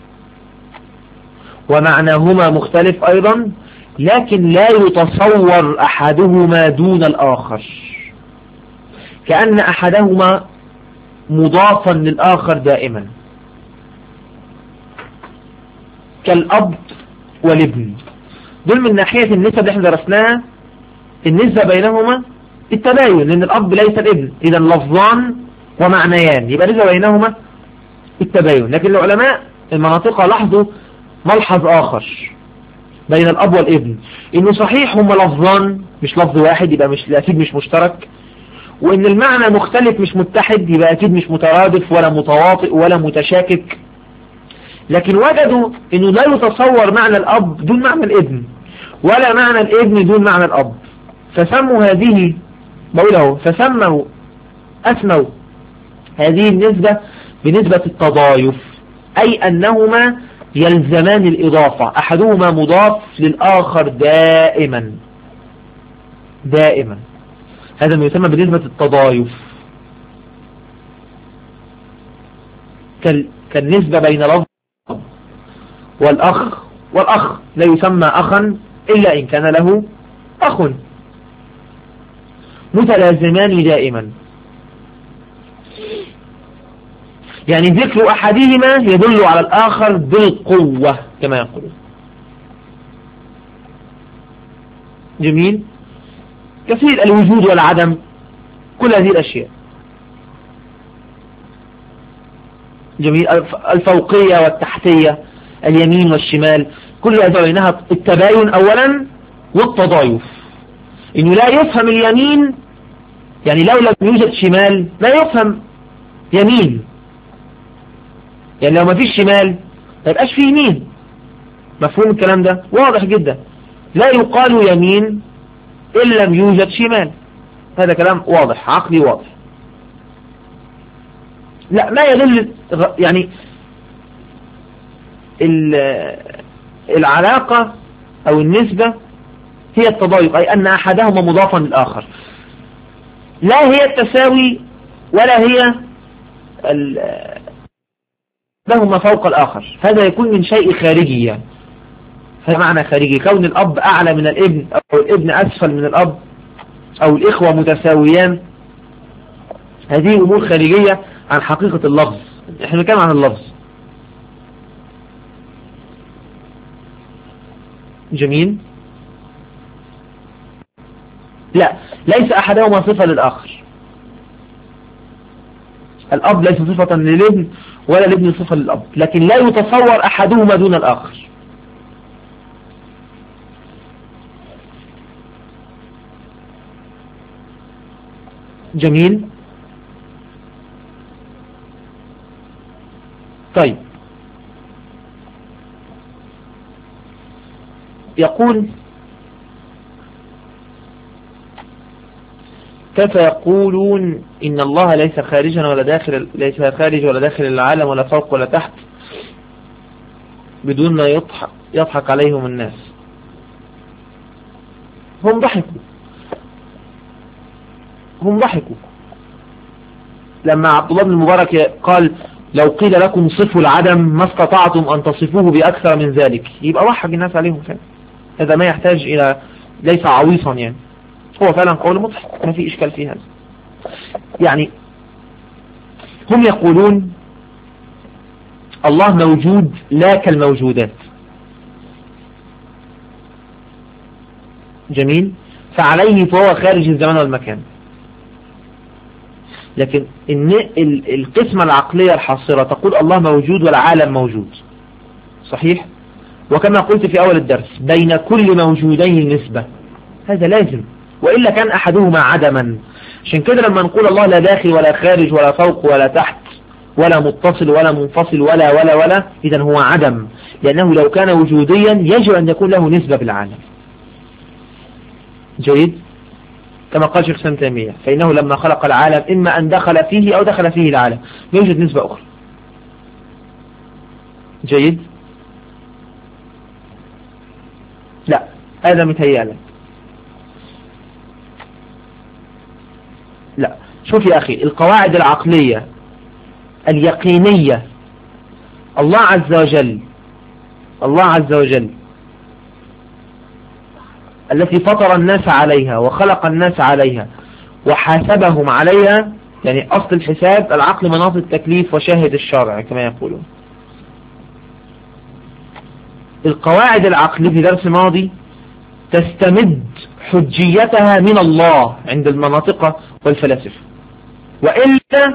ومعناهما مختلف أيضا، لكن لا يتصور أحدهما دون الآخر، كأن أحدهما مضافا للآخر دائما، كالأب والابن. دول من ناحية النسب اللي احنا درسناها، النسبة بينهما التباين، لأن الأب ليس الابن، إذا لفظان ومعنيان، يبقى النسبة بينهما التباين. لكن العلماء المناطق لاحظوا ملحظ آخر بين الأب والابن، إنه صحيح هما لفظان مش لفظ واحد، يبقى مش أكيد مش مشترك، وإن المعنى مختلف مش متحد، يبقى أكيد مش مترادف ولا متواطئ ولا متشاكك. لكن وجدوا إنه لا يتصور معنى الأب دون معنى الابن، ولا معنى الابن دون معنى الأب، فسموا هذه بقوله فسموا أسموا هذه النسبة بنسبة التضايف، أي أنهما يلزمان الإضافة، أحدهما مضاف للآخر دائما دائما. هذا ما يسمى بنسبة التضايف، كالنسبة بين لفظ والأخ، والأخ لا يسمى أخا إلا إن كان له أخ، متلازمان دائما، يعني ذكر أحدهما يدل على الآخر بالقوة كما يقولون. جميل. كثير الوجود والعدم، كل هذه الأشياء. جميل. الفوقية والتحتية، اليمين والشمال، كل هذا بينها التباين أولا والتضايف. إنه لا يفهم اليمين، يعني لو لم يوجد شمال لا يفهم يمين، يعني لو ما فيش شمال ما يبقاش فيه يمين. مفهوم الكلام ده؟ واضح جدا. لا يقال يمين إن لم يوجد شمال، هذا كلام واضح، عقلي واضح. لا، ما يدل يعني العلاقة أو النسبة هي التضايق، أي أن أحدهما مضافا للآخر، لا هي التساوي ولا هي لهما فوق الآخر. هذا يكون من شيء خارجي، يعني هذا معنى خارجي، كون الأب أعلى من الابن أو الابن أسفل من الأب أو الإخوة متساويان، هذه أمور خارجية عن حقيقة اللفظ. احنا بنتكلم عن اللفظ. جميل. لا، ليس أحدهما صفة للآخر، الأب ليس صفة للابن ولا الابن صفة للأب، لكن لا يتصور أحدهما دون الآخر. جميل. طيب، يقول كيف يقولون إن الله ليس خارجا ولا داخل، ليس خارج ولا داخل العالم ولا فوق ولا تحت بدون ما يضحك, يضحك عليهم الناس؟ هم ضحكوا هم ضحكوا لما عبد الله بن المبارك قال لو قيل لكم صفوا العدم ما استطعتم أن تصفوه بأكثر من ذلك، يبقى ضحك الناس عليهم فعلا. هذا ما يحتاج إلى، ليس عويصا يعني، هو فعلا قول مضحك ما في إشكال في هذا. يعني هم يقولون الله موجود لا كالموجودات، جميل، فعليه فهو خارج الزمان والمكان. لكن إن القسمة العقلية الحاصرة تقول الله موجود والعالم موجود، صحيح، وكما قلت في أول الدرس بين كل موجودين نسبة، هذا لازم، وإلا كان أحدهما عدما. عشان كده لما نقول الله لا داخل ولا خارج ولا فوق ولا تحت ولا متصل ولا منفصل ولا ولا ولا إذن هو عدم، لأنه لو كان وجوديا يجب أن يكون له نسبة بالعالم. جيد، كما قال شيخ الإسلام ابن تيمية فإنه لما خلق العالم إما أن دخل فيه أو دخل فيه العالم، يوجد نسبة أخرى. جيد، لا هذا متهيألك. لا شوف يا أخي، القواعد العقلية اليقينية الله عز وجل الله عز وجل التي فطر الناس عليها وخلق الناس عليها وحاسبهم عليها، يعني أصل الحساب العقل مناط التكليف وشاهد الشرع كما يقولون. القواعد العقلية في درس ماضي تستمد حجيتها من الله عند المناطق والفلاسفة، وإلا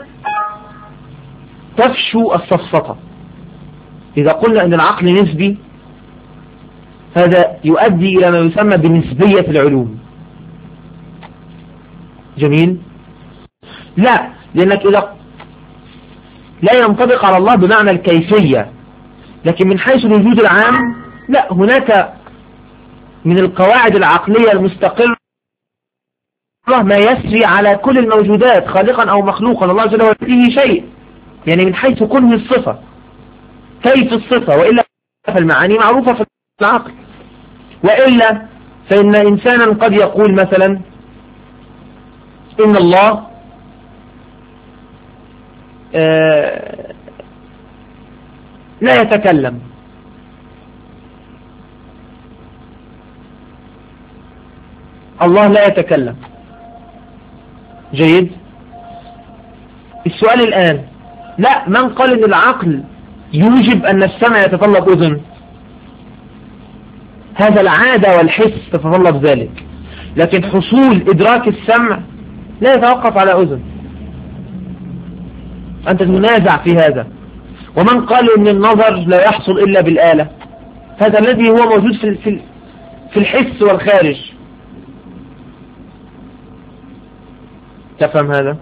تفشو السفسطة. إذا قلنا أن العقل نسبي هذا يؤدي إلى ما يسمى بنسبية العلوم. جميل، لا، لأنك إذا لا ينطبق على الله بمعنى الكيفية، لكن من حيث الوجود العام لا، هناك من القواعد العقلية المستقرة ما يسري على كل الموجودات خالقا أو مخلوقا، الله جل وعلا فيه شيء، يعني من حيث كله الصفة كيف الصفة، وإلا فالمعاني معروفة في العقل. وإلا فإن إنسانا قد يقول مثلا إن الله آه لا يتكلم، الله لا يتكلم. جيد، السؤال الآن، لا، من قال إن العقل يوجب أن السمع يتطلب أذن؟ هذا العادة والحس تتطلب ذلك، لكن حصول إدراك السمع لا يتوقف على أذن. أنت تنازع في هذا. ومن قال إن النظر لا يحصل إلا بالآلة؟ هذا الذي هو موجود في في الحس والخارج. تفهم هذا؟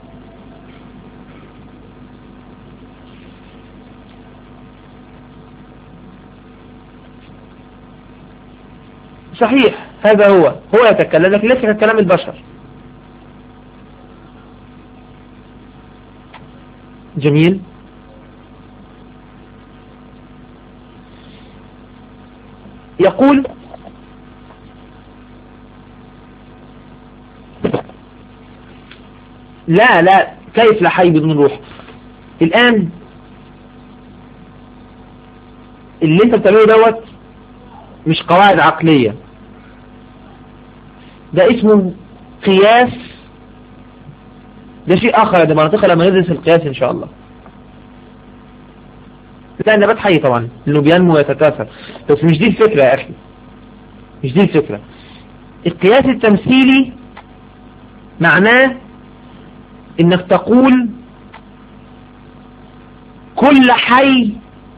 صحيح، هذا هو هو يتكلم، لكن ليس كلام البشر. جميل، يقول لا لا كيف لا حي بدون روح؟ الآن اللي انت بتعمله دوت مش قواعد عقلية، ده اسمه قياس، ده شيء آخر. ده منطقة لما ندرس القياس إن شاء الله. لا النبات حي طبعا لأنه بينمو ويتكاثر، بس مش دي الفكرة يا أخي، مش دي الفكرة. القياس التمثيلي معناه إنك تقول كل حي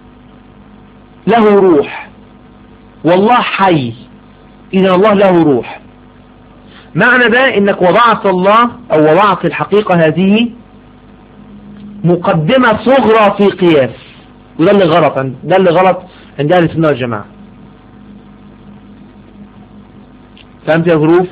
له روح، والله حي، إذا الله له روح. معنى ده إنك وضعت الله أو وضعت الحقيقة هذه مقدمة صغرى في قياس. وده اللي غلط، ده اللي غلط عند أهل السنة والجماعة. فهمت يا ظروف؟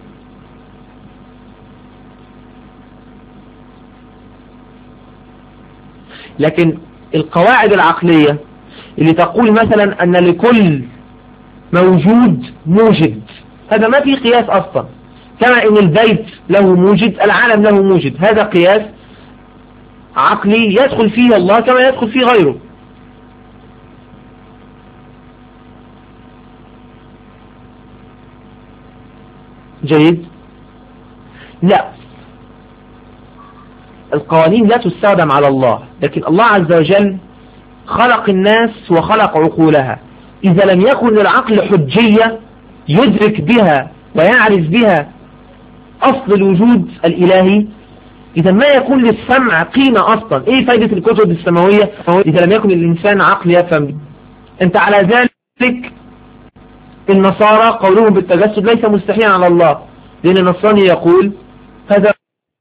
لكن القواعد العقلية اللي تقول مثلا أن لكل موجود موجد، هذا ما في قياس أصلا. كما أن البيت له موجد، العالم له موجد، هذا قياس عقلي يدخل فيه الله كما يدخل فيه غيره. جيد؟ لا، القوانين لا تستخدم على الله، لكن الله عز وجل خلق الناس وخلق عقولها. إذا لم يكن للعقل حجية يدرك بها ويعرف بها أصل الوجود الإلهي، إذا ما يكون للسمع قيمة أصلا. إيه فايدة الكتب السماوية إذا لم يكن الإنسان عقل يفهم؟ أنت على ذلك النصارى قولهم بالتجسد ليس مستحيلا على الله، لأن النصراني يقول هذا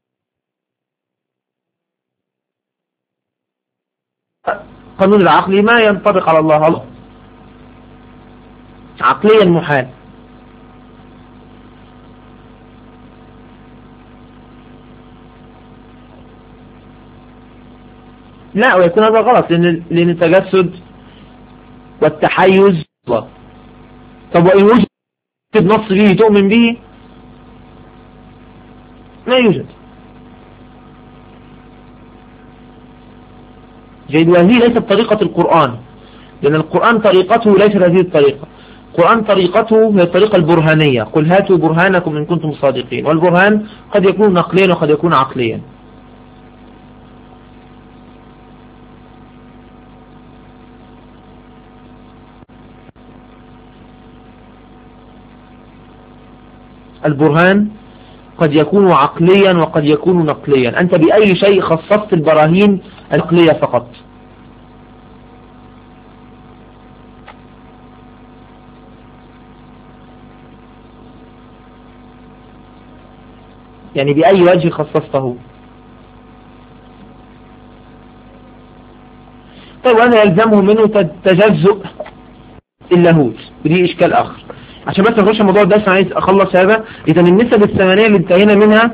قانون العقل ما ينطبق على الله، الله عقليا محال. لا، ويكون هذا غلط، لأن لأن التجسد والتحيز غلط. طب وإن وجد نص به تؤمن به؟ لا يوجد. جيد. وهذه ليست طريقة القرآن، لأن القرآن طريقته ليست هذه الطريقة. القرآن طريقته هي الطريقة البرهانية، قل هاتوا برهانكم إن كنتم صادقين، والبرهان قد يكون نقليا وقد يكون عقليا. البرهان قد يكون عقليا وقد يكون نقليا. أنت بأي شيء خصصت البراهين العقلية فقط؟ يعني بأي وجه خصصته؟ طيب وأنا يلزمه منه تجزؤ اللاهوت، ودي إشكال آخر. عشان بس نخش الموضوع ده عايز أخلص هذا. إذا النسب الثمانية اللي انتهينا منها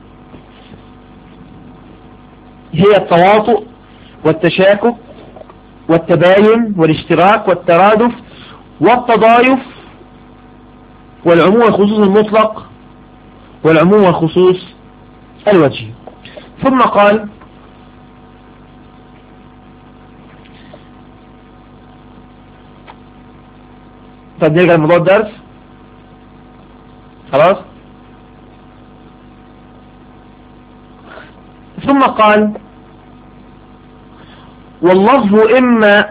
هي التواطؤ والتشاكك والتباين والاشتراك والترادف والتضايف والعموم والخصوص المطلق والعموم والخصوص الوجهي. ثم قال طب نرجع لموضوع الدرس خلاص. ثم قال واللفظ إما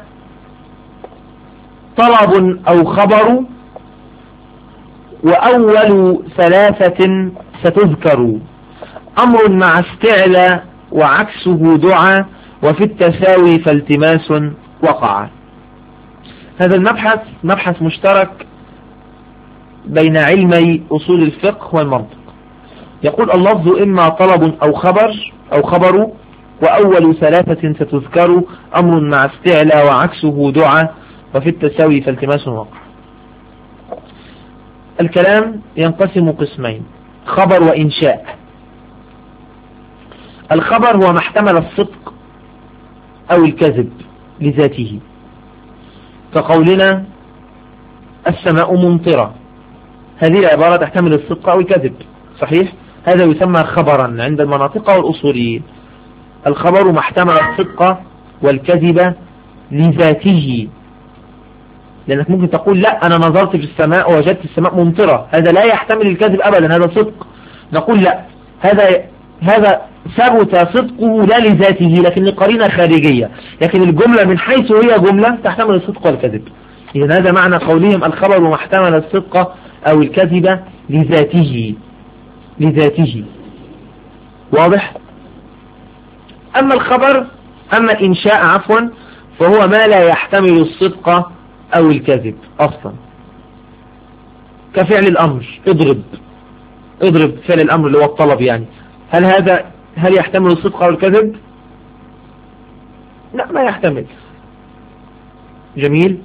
طلب أو خبر، وأول ثلاثة ستذكر، أمر مع استعلى وعكسه دعا، وفي التساوي فالتماس وقع. هذا المبحث مبحث مشترك بين علمي أصول الفقه والمنطق. يقول اللفظ إما طلب أو خبر أو خبر، وأول ثلاثة ستذكر، أمر مع استعلى وعكسه دعا، وفي التساوي فالتماس وقع. الكلام ينقسم قسمين: خبر وإنشاء. الخبر هو ما احتمل الصدق أو الكذب لذاته، كقولنا السماء ممطرة، هذه العبارة تحتمل الصدق أو الكذب، صحيح؟ هذا يسمى خبرا عند المناطق والأصوليين. الخبر ما احتمل الصدق والكذب لذاته، لأنك ممكن تقول لا أنا نظرت في السماء ووجدت السماء ممطرة، هذا لا يحتمل الكذب أبدا، هذا صدق. نقول لا، هذا هذا ثبت صدقه لا لذاته لكن لقرينة خارجية، لكن الجملة من حيث هي جملة تحتمل الصدق والكذب. إذا هذا معنى قولهم الخبر ما احتمل الصدق أو الكذب لذاته لذاته واضح؟ أما الخبر أما الإنشاء عفوا فهو ما لا يحتمل الصدق أو الكذب أصلا، كفعل الأمر، اضرب اضرب فعل الأمر اللي هو الطلب، يعني هل هذا هل يحتمل الصدق أو الكذب؟ لا، ما يحتمل. جميل.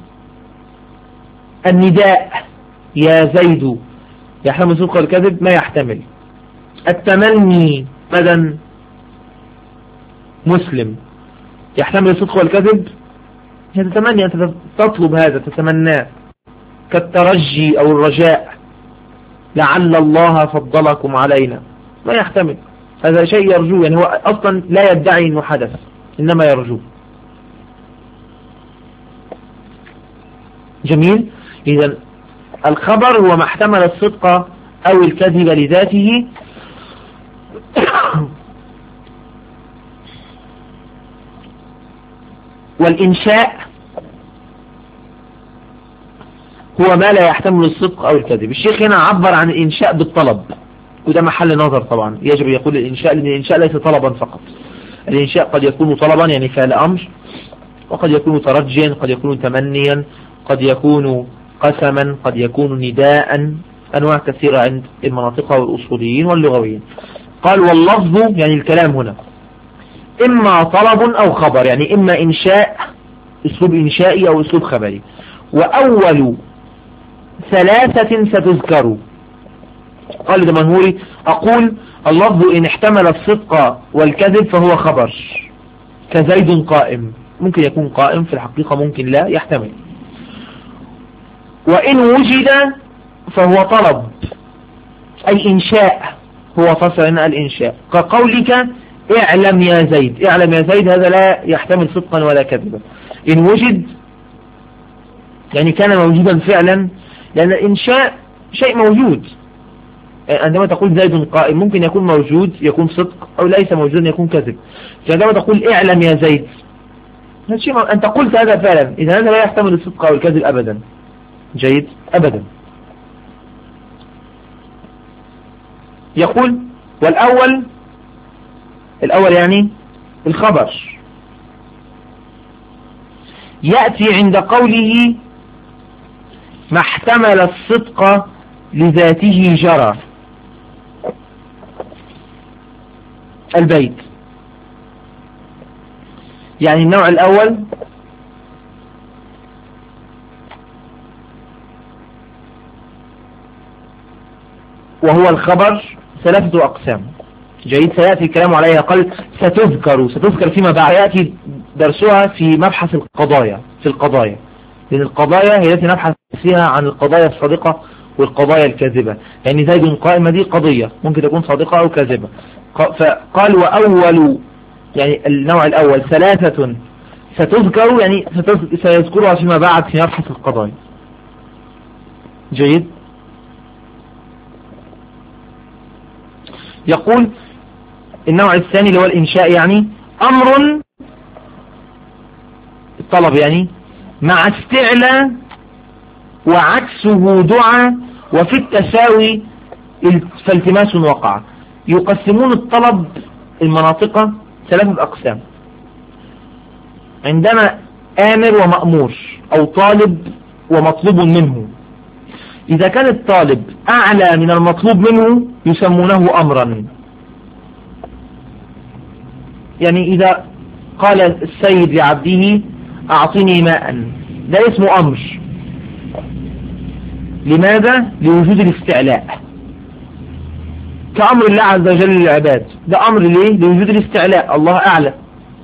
النداء يا زيد يحتمل الصدق والكذب؟ ما يحتمل. التمني مدى مسلم يحتمل الصدق والكذب؟ تتمنى، أنت تطلب هذا، تتمناه، كالترجي أو الرجاء، لعل الله فضلكم علينا، ما يحتمل، هذا شيء يرجوه، يعني هو أصلا لا يدعي أنه حدث إنما يرجوه. جميل. إذن الخبر هو ما احتمل الصدق أو الكذب لذاته والإنشاء هو ما لا يحتمل الصدق أو الكذب. الشيخ هنا عبر عن الإنشاء بالطلب، وده محل نظر طبعا، يجب يقول الإنشاء، لأن الإنشاء ليس طلبا فقط. الإنشاء قد يكون طلبا يعني فعل أمر، وقد يكون ترجيا، قد يكون تمنيا، قد يكون قسما، قد يكون نداء، أنواع كثيرة عند المناطق والأصوليين واللغويين. قال واللفظ يعني الكلام هنا إما طلب أو خبر، يعني إما إنشاء أسلوب إنشائي أو أسلوب خبري. وأول ثلاثة ستذكر. قال الدمنهوري أقول اللفظ إن احتمل الصدق والكذب فهو خبر، كزيد قائم، ممكن يكون قائم في الحقيقة، ممكن لا، يحتمل. وإن وجد فهو طلب أي إنشاء، هو فصل هنا الإنشاء، كقولك اعلم يا زيد، اعلم يا زيد، هذا لا يحتمل صدقا ولا كذبا. إن وجد يعني كان موجودا فعلا، لأن الإنشاء شيء موجود. عندما تقول زيد قائم ممكن يكون موجود يكون صدق، أو ليس موجودا يكون كذب. فعندما تقول اعلم يا زيد، أنت قلت هذا فعلا، إذا هذا لا يحتمل الصدق أو الكذب أبدا. جيد، أبدا. يقول والأول، الأول يعني الخبر، يأتي عند قوله ما احتمل الصدق لذاته جرى، البيت. يعني النوع الأول وهو الخبر ثلاثة أقسام. جيد، سيأتي الكلام عليها، قال ستذكر، ستذكر فيما بعد، يأتي درسها في مبحث القضايا، في القضايا، لأن القضايا هي التي نبحث فيها عن القضايا الصادقة والقضايا الكاذبة. يعني زيد قائمة دي قضية ممكن تكون صادقة أو كاذبة. فقال وأول يعني النوع الأول ثلاثة ستذكر، يعني سيذكرها فيما بعد في مبحث القضايا. جيد. يقول النوع الثاني اللي هو الإنشاء، يعني أمر الطلب، يعني مع استعلى وعكسه دعا وفي التساوي فالتماس وقع. يقسمون الطلب المناطق ثلاثة أقسام. عندنا آمر ومأمور، أو طالب ومطلوب منه. إذا كان الطالب أعلى من المطلوب منه يسمونه أمرا. يعني إذا قال السيد لعبده أعطني ماء، ده اسمه أمر. لماذا؟ لوجود الاستعلاء، كأمر الله عز وجل للعباد، ده أمر ليه؟ لوجود الاستعلاء، الله أعلى.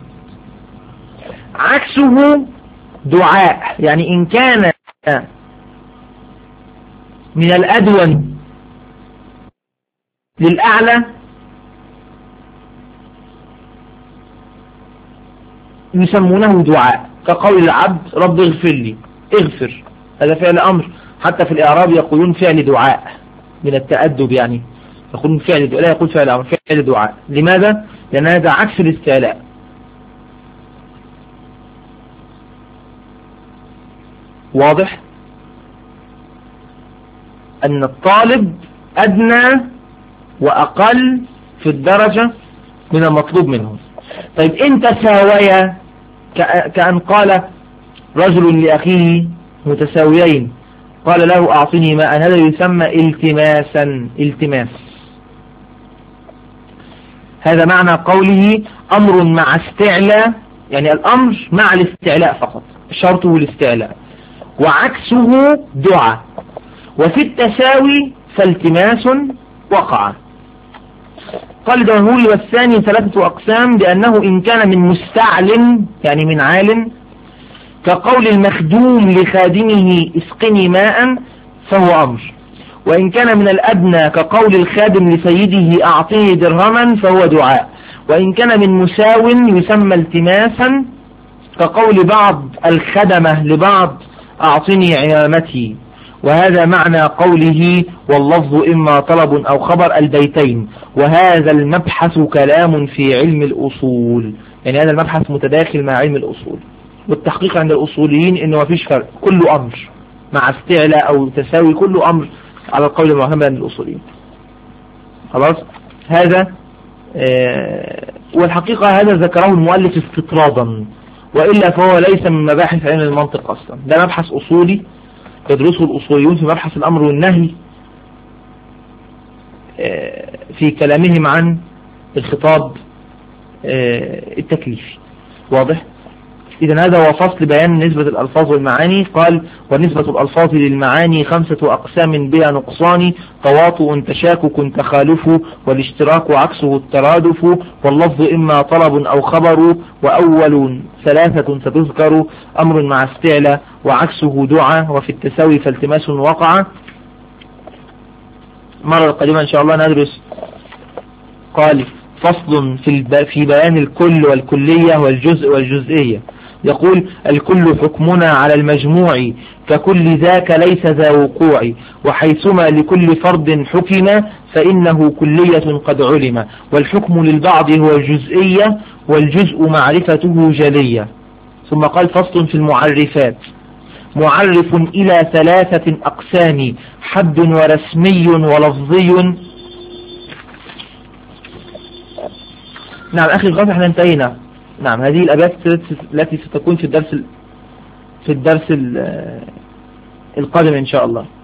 عكسه دعاء، يعني إن كان من الأدون للأعلى يسمونه دعاء، كقول العبد رب اغفر لي، اغفر، هذا فعل أمر. حتى في الإعراب يقولون فعل دعاء من التأدب، يعني يقولون فعل دعاء، لا يقول فعل أمر، فعل دعاء. لماذا؟ لأن هذا عكس الاستعلاء. واضح أن الطالب أدنى وأقل في الدرجة من المطلوب منه. طيب إن تساويا، كأن قال رجل لأخيه متساويين، قال له أعطني ماء، هذا يسمى التماسا، التماس. هذا معنى قوله أمر مع استعلاء، يعني الأمر مع الاستعلاء فقط، شرطه الاستعلاء، وعكسه دعا، وفي التساوي فالتماس وقع. قال الجمهوري والثاني ثلاثة أقسام، لأنه إن كان من مستعل يعني من عال كقول المخدوم لخادمه اسقني ماء فهو أمر، وإن كان من الأدنى كقول الخادم لسيده أعطني درهما فهو دعاء، وإن كان من مساو يسمى التماسا كقول بعض الخدمة لبعض أعطني عمامتي. وهذا معنى قوله واللفظ إما طلب أو خبر البيتين. وهذا المبحث كلام في علم الأصول، يعني هذا المبحث متداخل مع علم الأصول، والتحقيق عند الأصوليين إنه ما فيش فرق، كله أمر مع استعلاء أو تساوي، كله أمر على القول المعتمد عند الأصوليين. خلاص هذا آه والحقيقة هذا ذكره المؤلف استطرادا، وإلا فهو ليس من مباحث علم المنطق أصلا، ده مبحث أصولي يدرسه الأصوليون في مبحث الأمر والنهي آه في كلامهم عن الخطاب آه التكليفي. واضح؟ إذن هذا هو فصل بيان نسبة الألفاظ والمعاني. قال ونسبة الألفاظ للمعاني خمسة أقسام بها نقصان، تواطؤ تشاكك تخالف، والاشتراك عكسه الترادف، واللفظ إما طلب أو خبر، وأول ثلاثة ستذكر أمر مع استعلى وعكسه دعا، وفي التساوي فالتماس وقع. مرة القادمة إن شاء الله ندرس قال فصل في بيان الكل والكلية والجزء والجزئية. يقول الكل حكمنا على المجموع ككل ذاك ليس ذا وقوع، وحيثما لكل فرد حكم فإنه كلية قد علم، والحكم للبعض هو الجزئية والجزء معرفته جلية. ثم قال فصل في المعرفات، معرف إلى ثلاثة أقسام، حد ورسمي ولفظي. نعم أخي الغافل احنا انتهينا. نعم هذه الأبيات التي ستكون في الدرس في الدرس القادم إن شاء الله.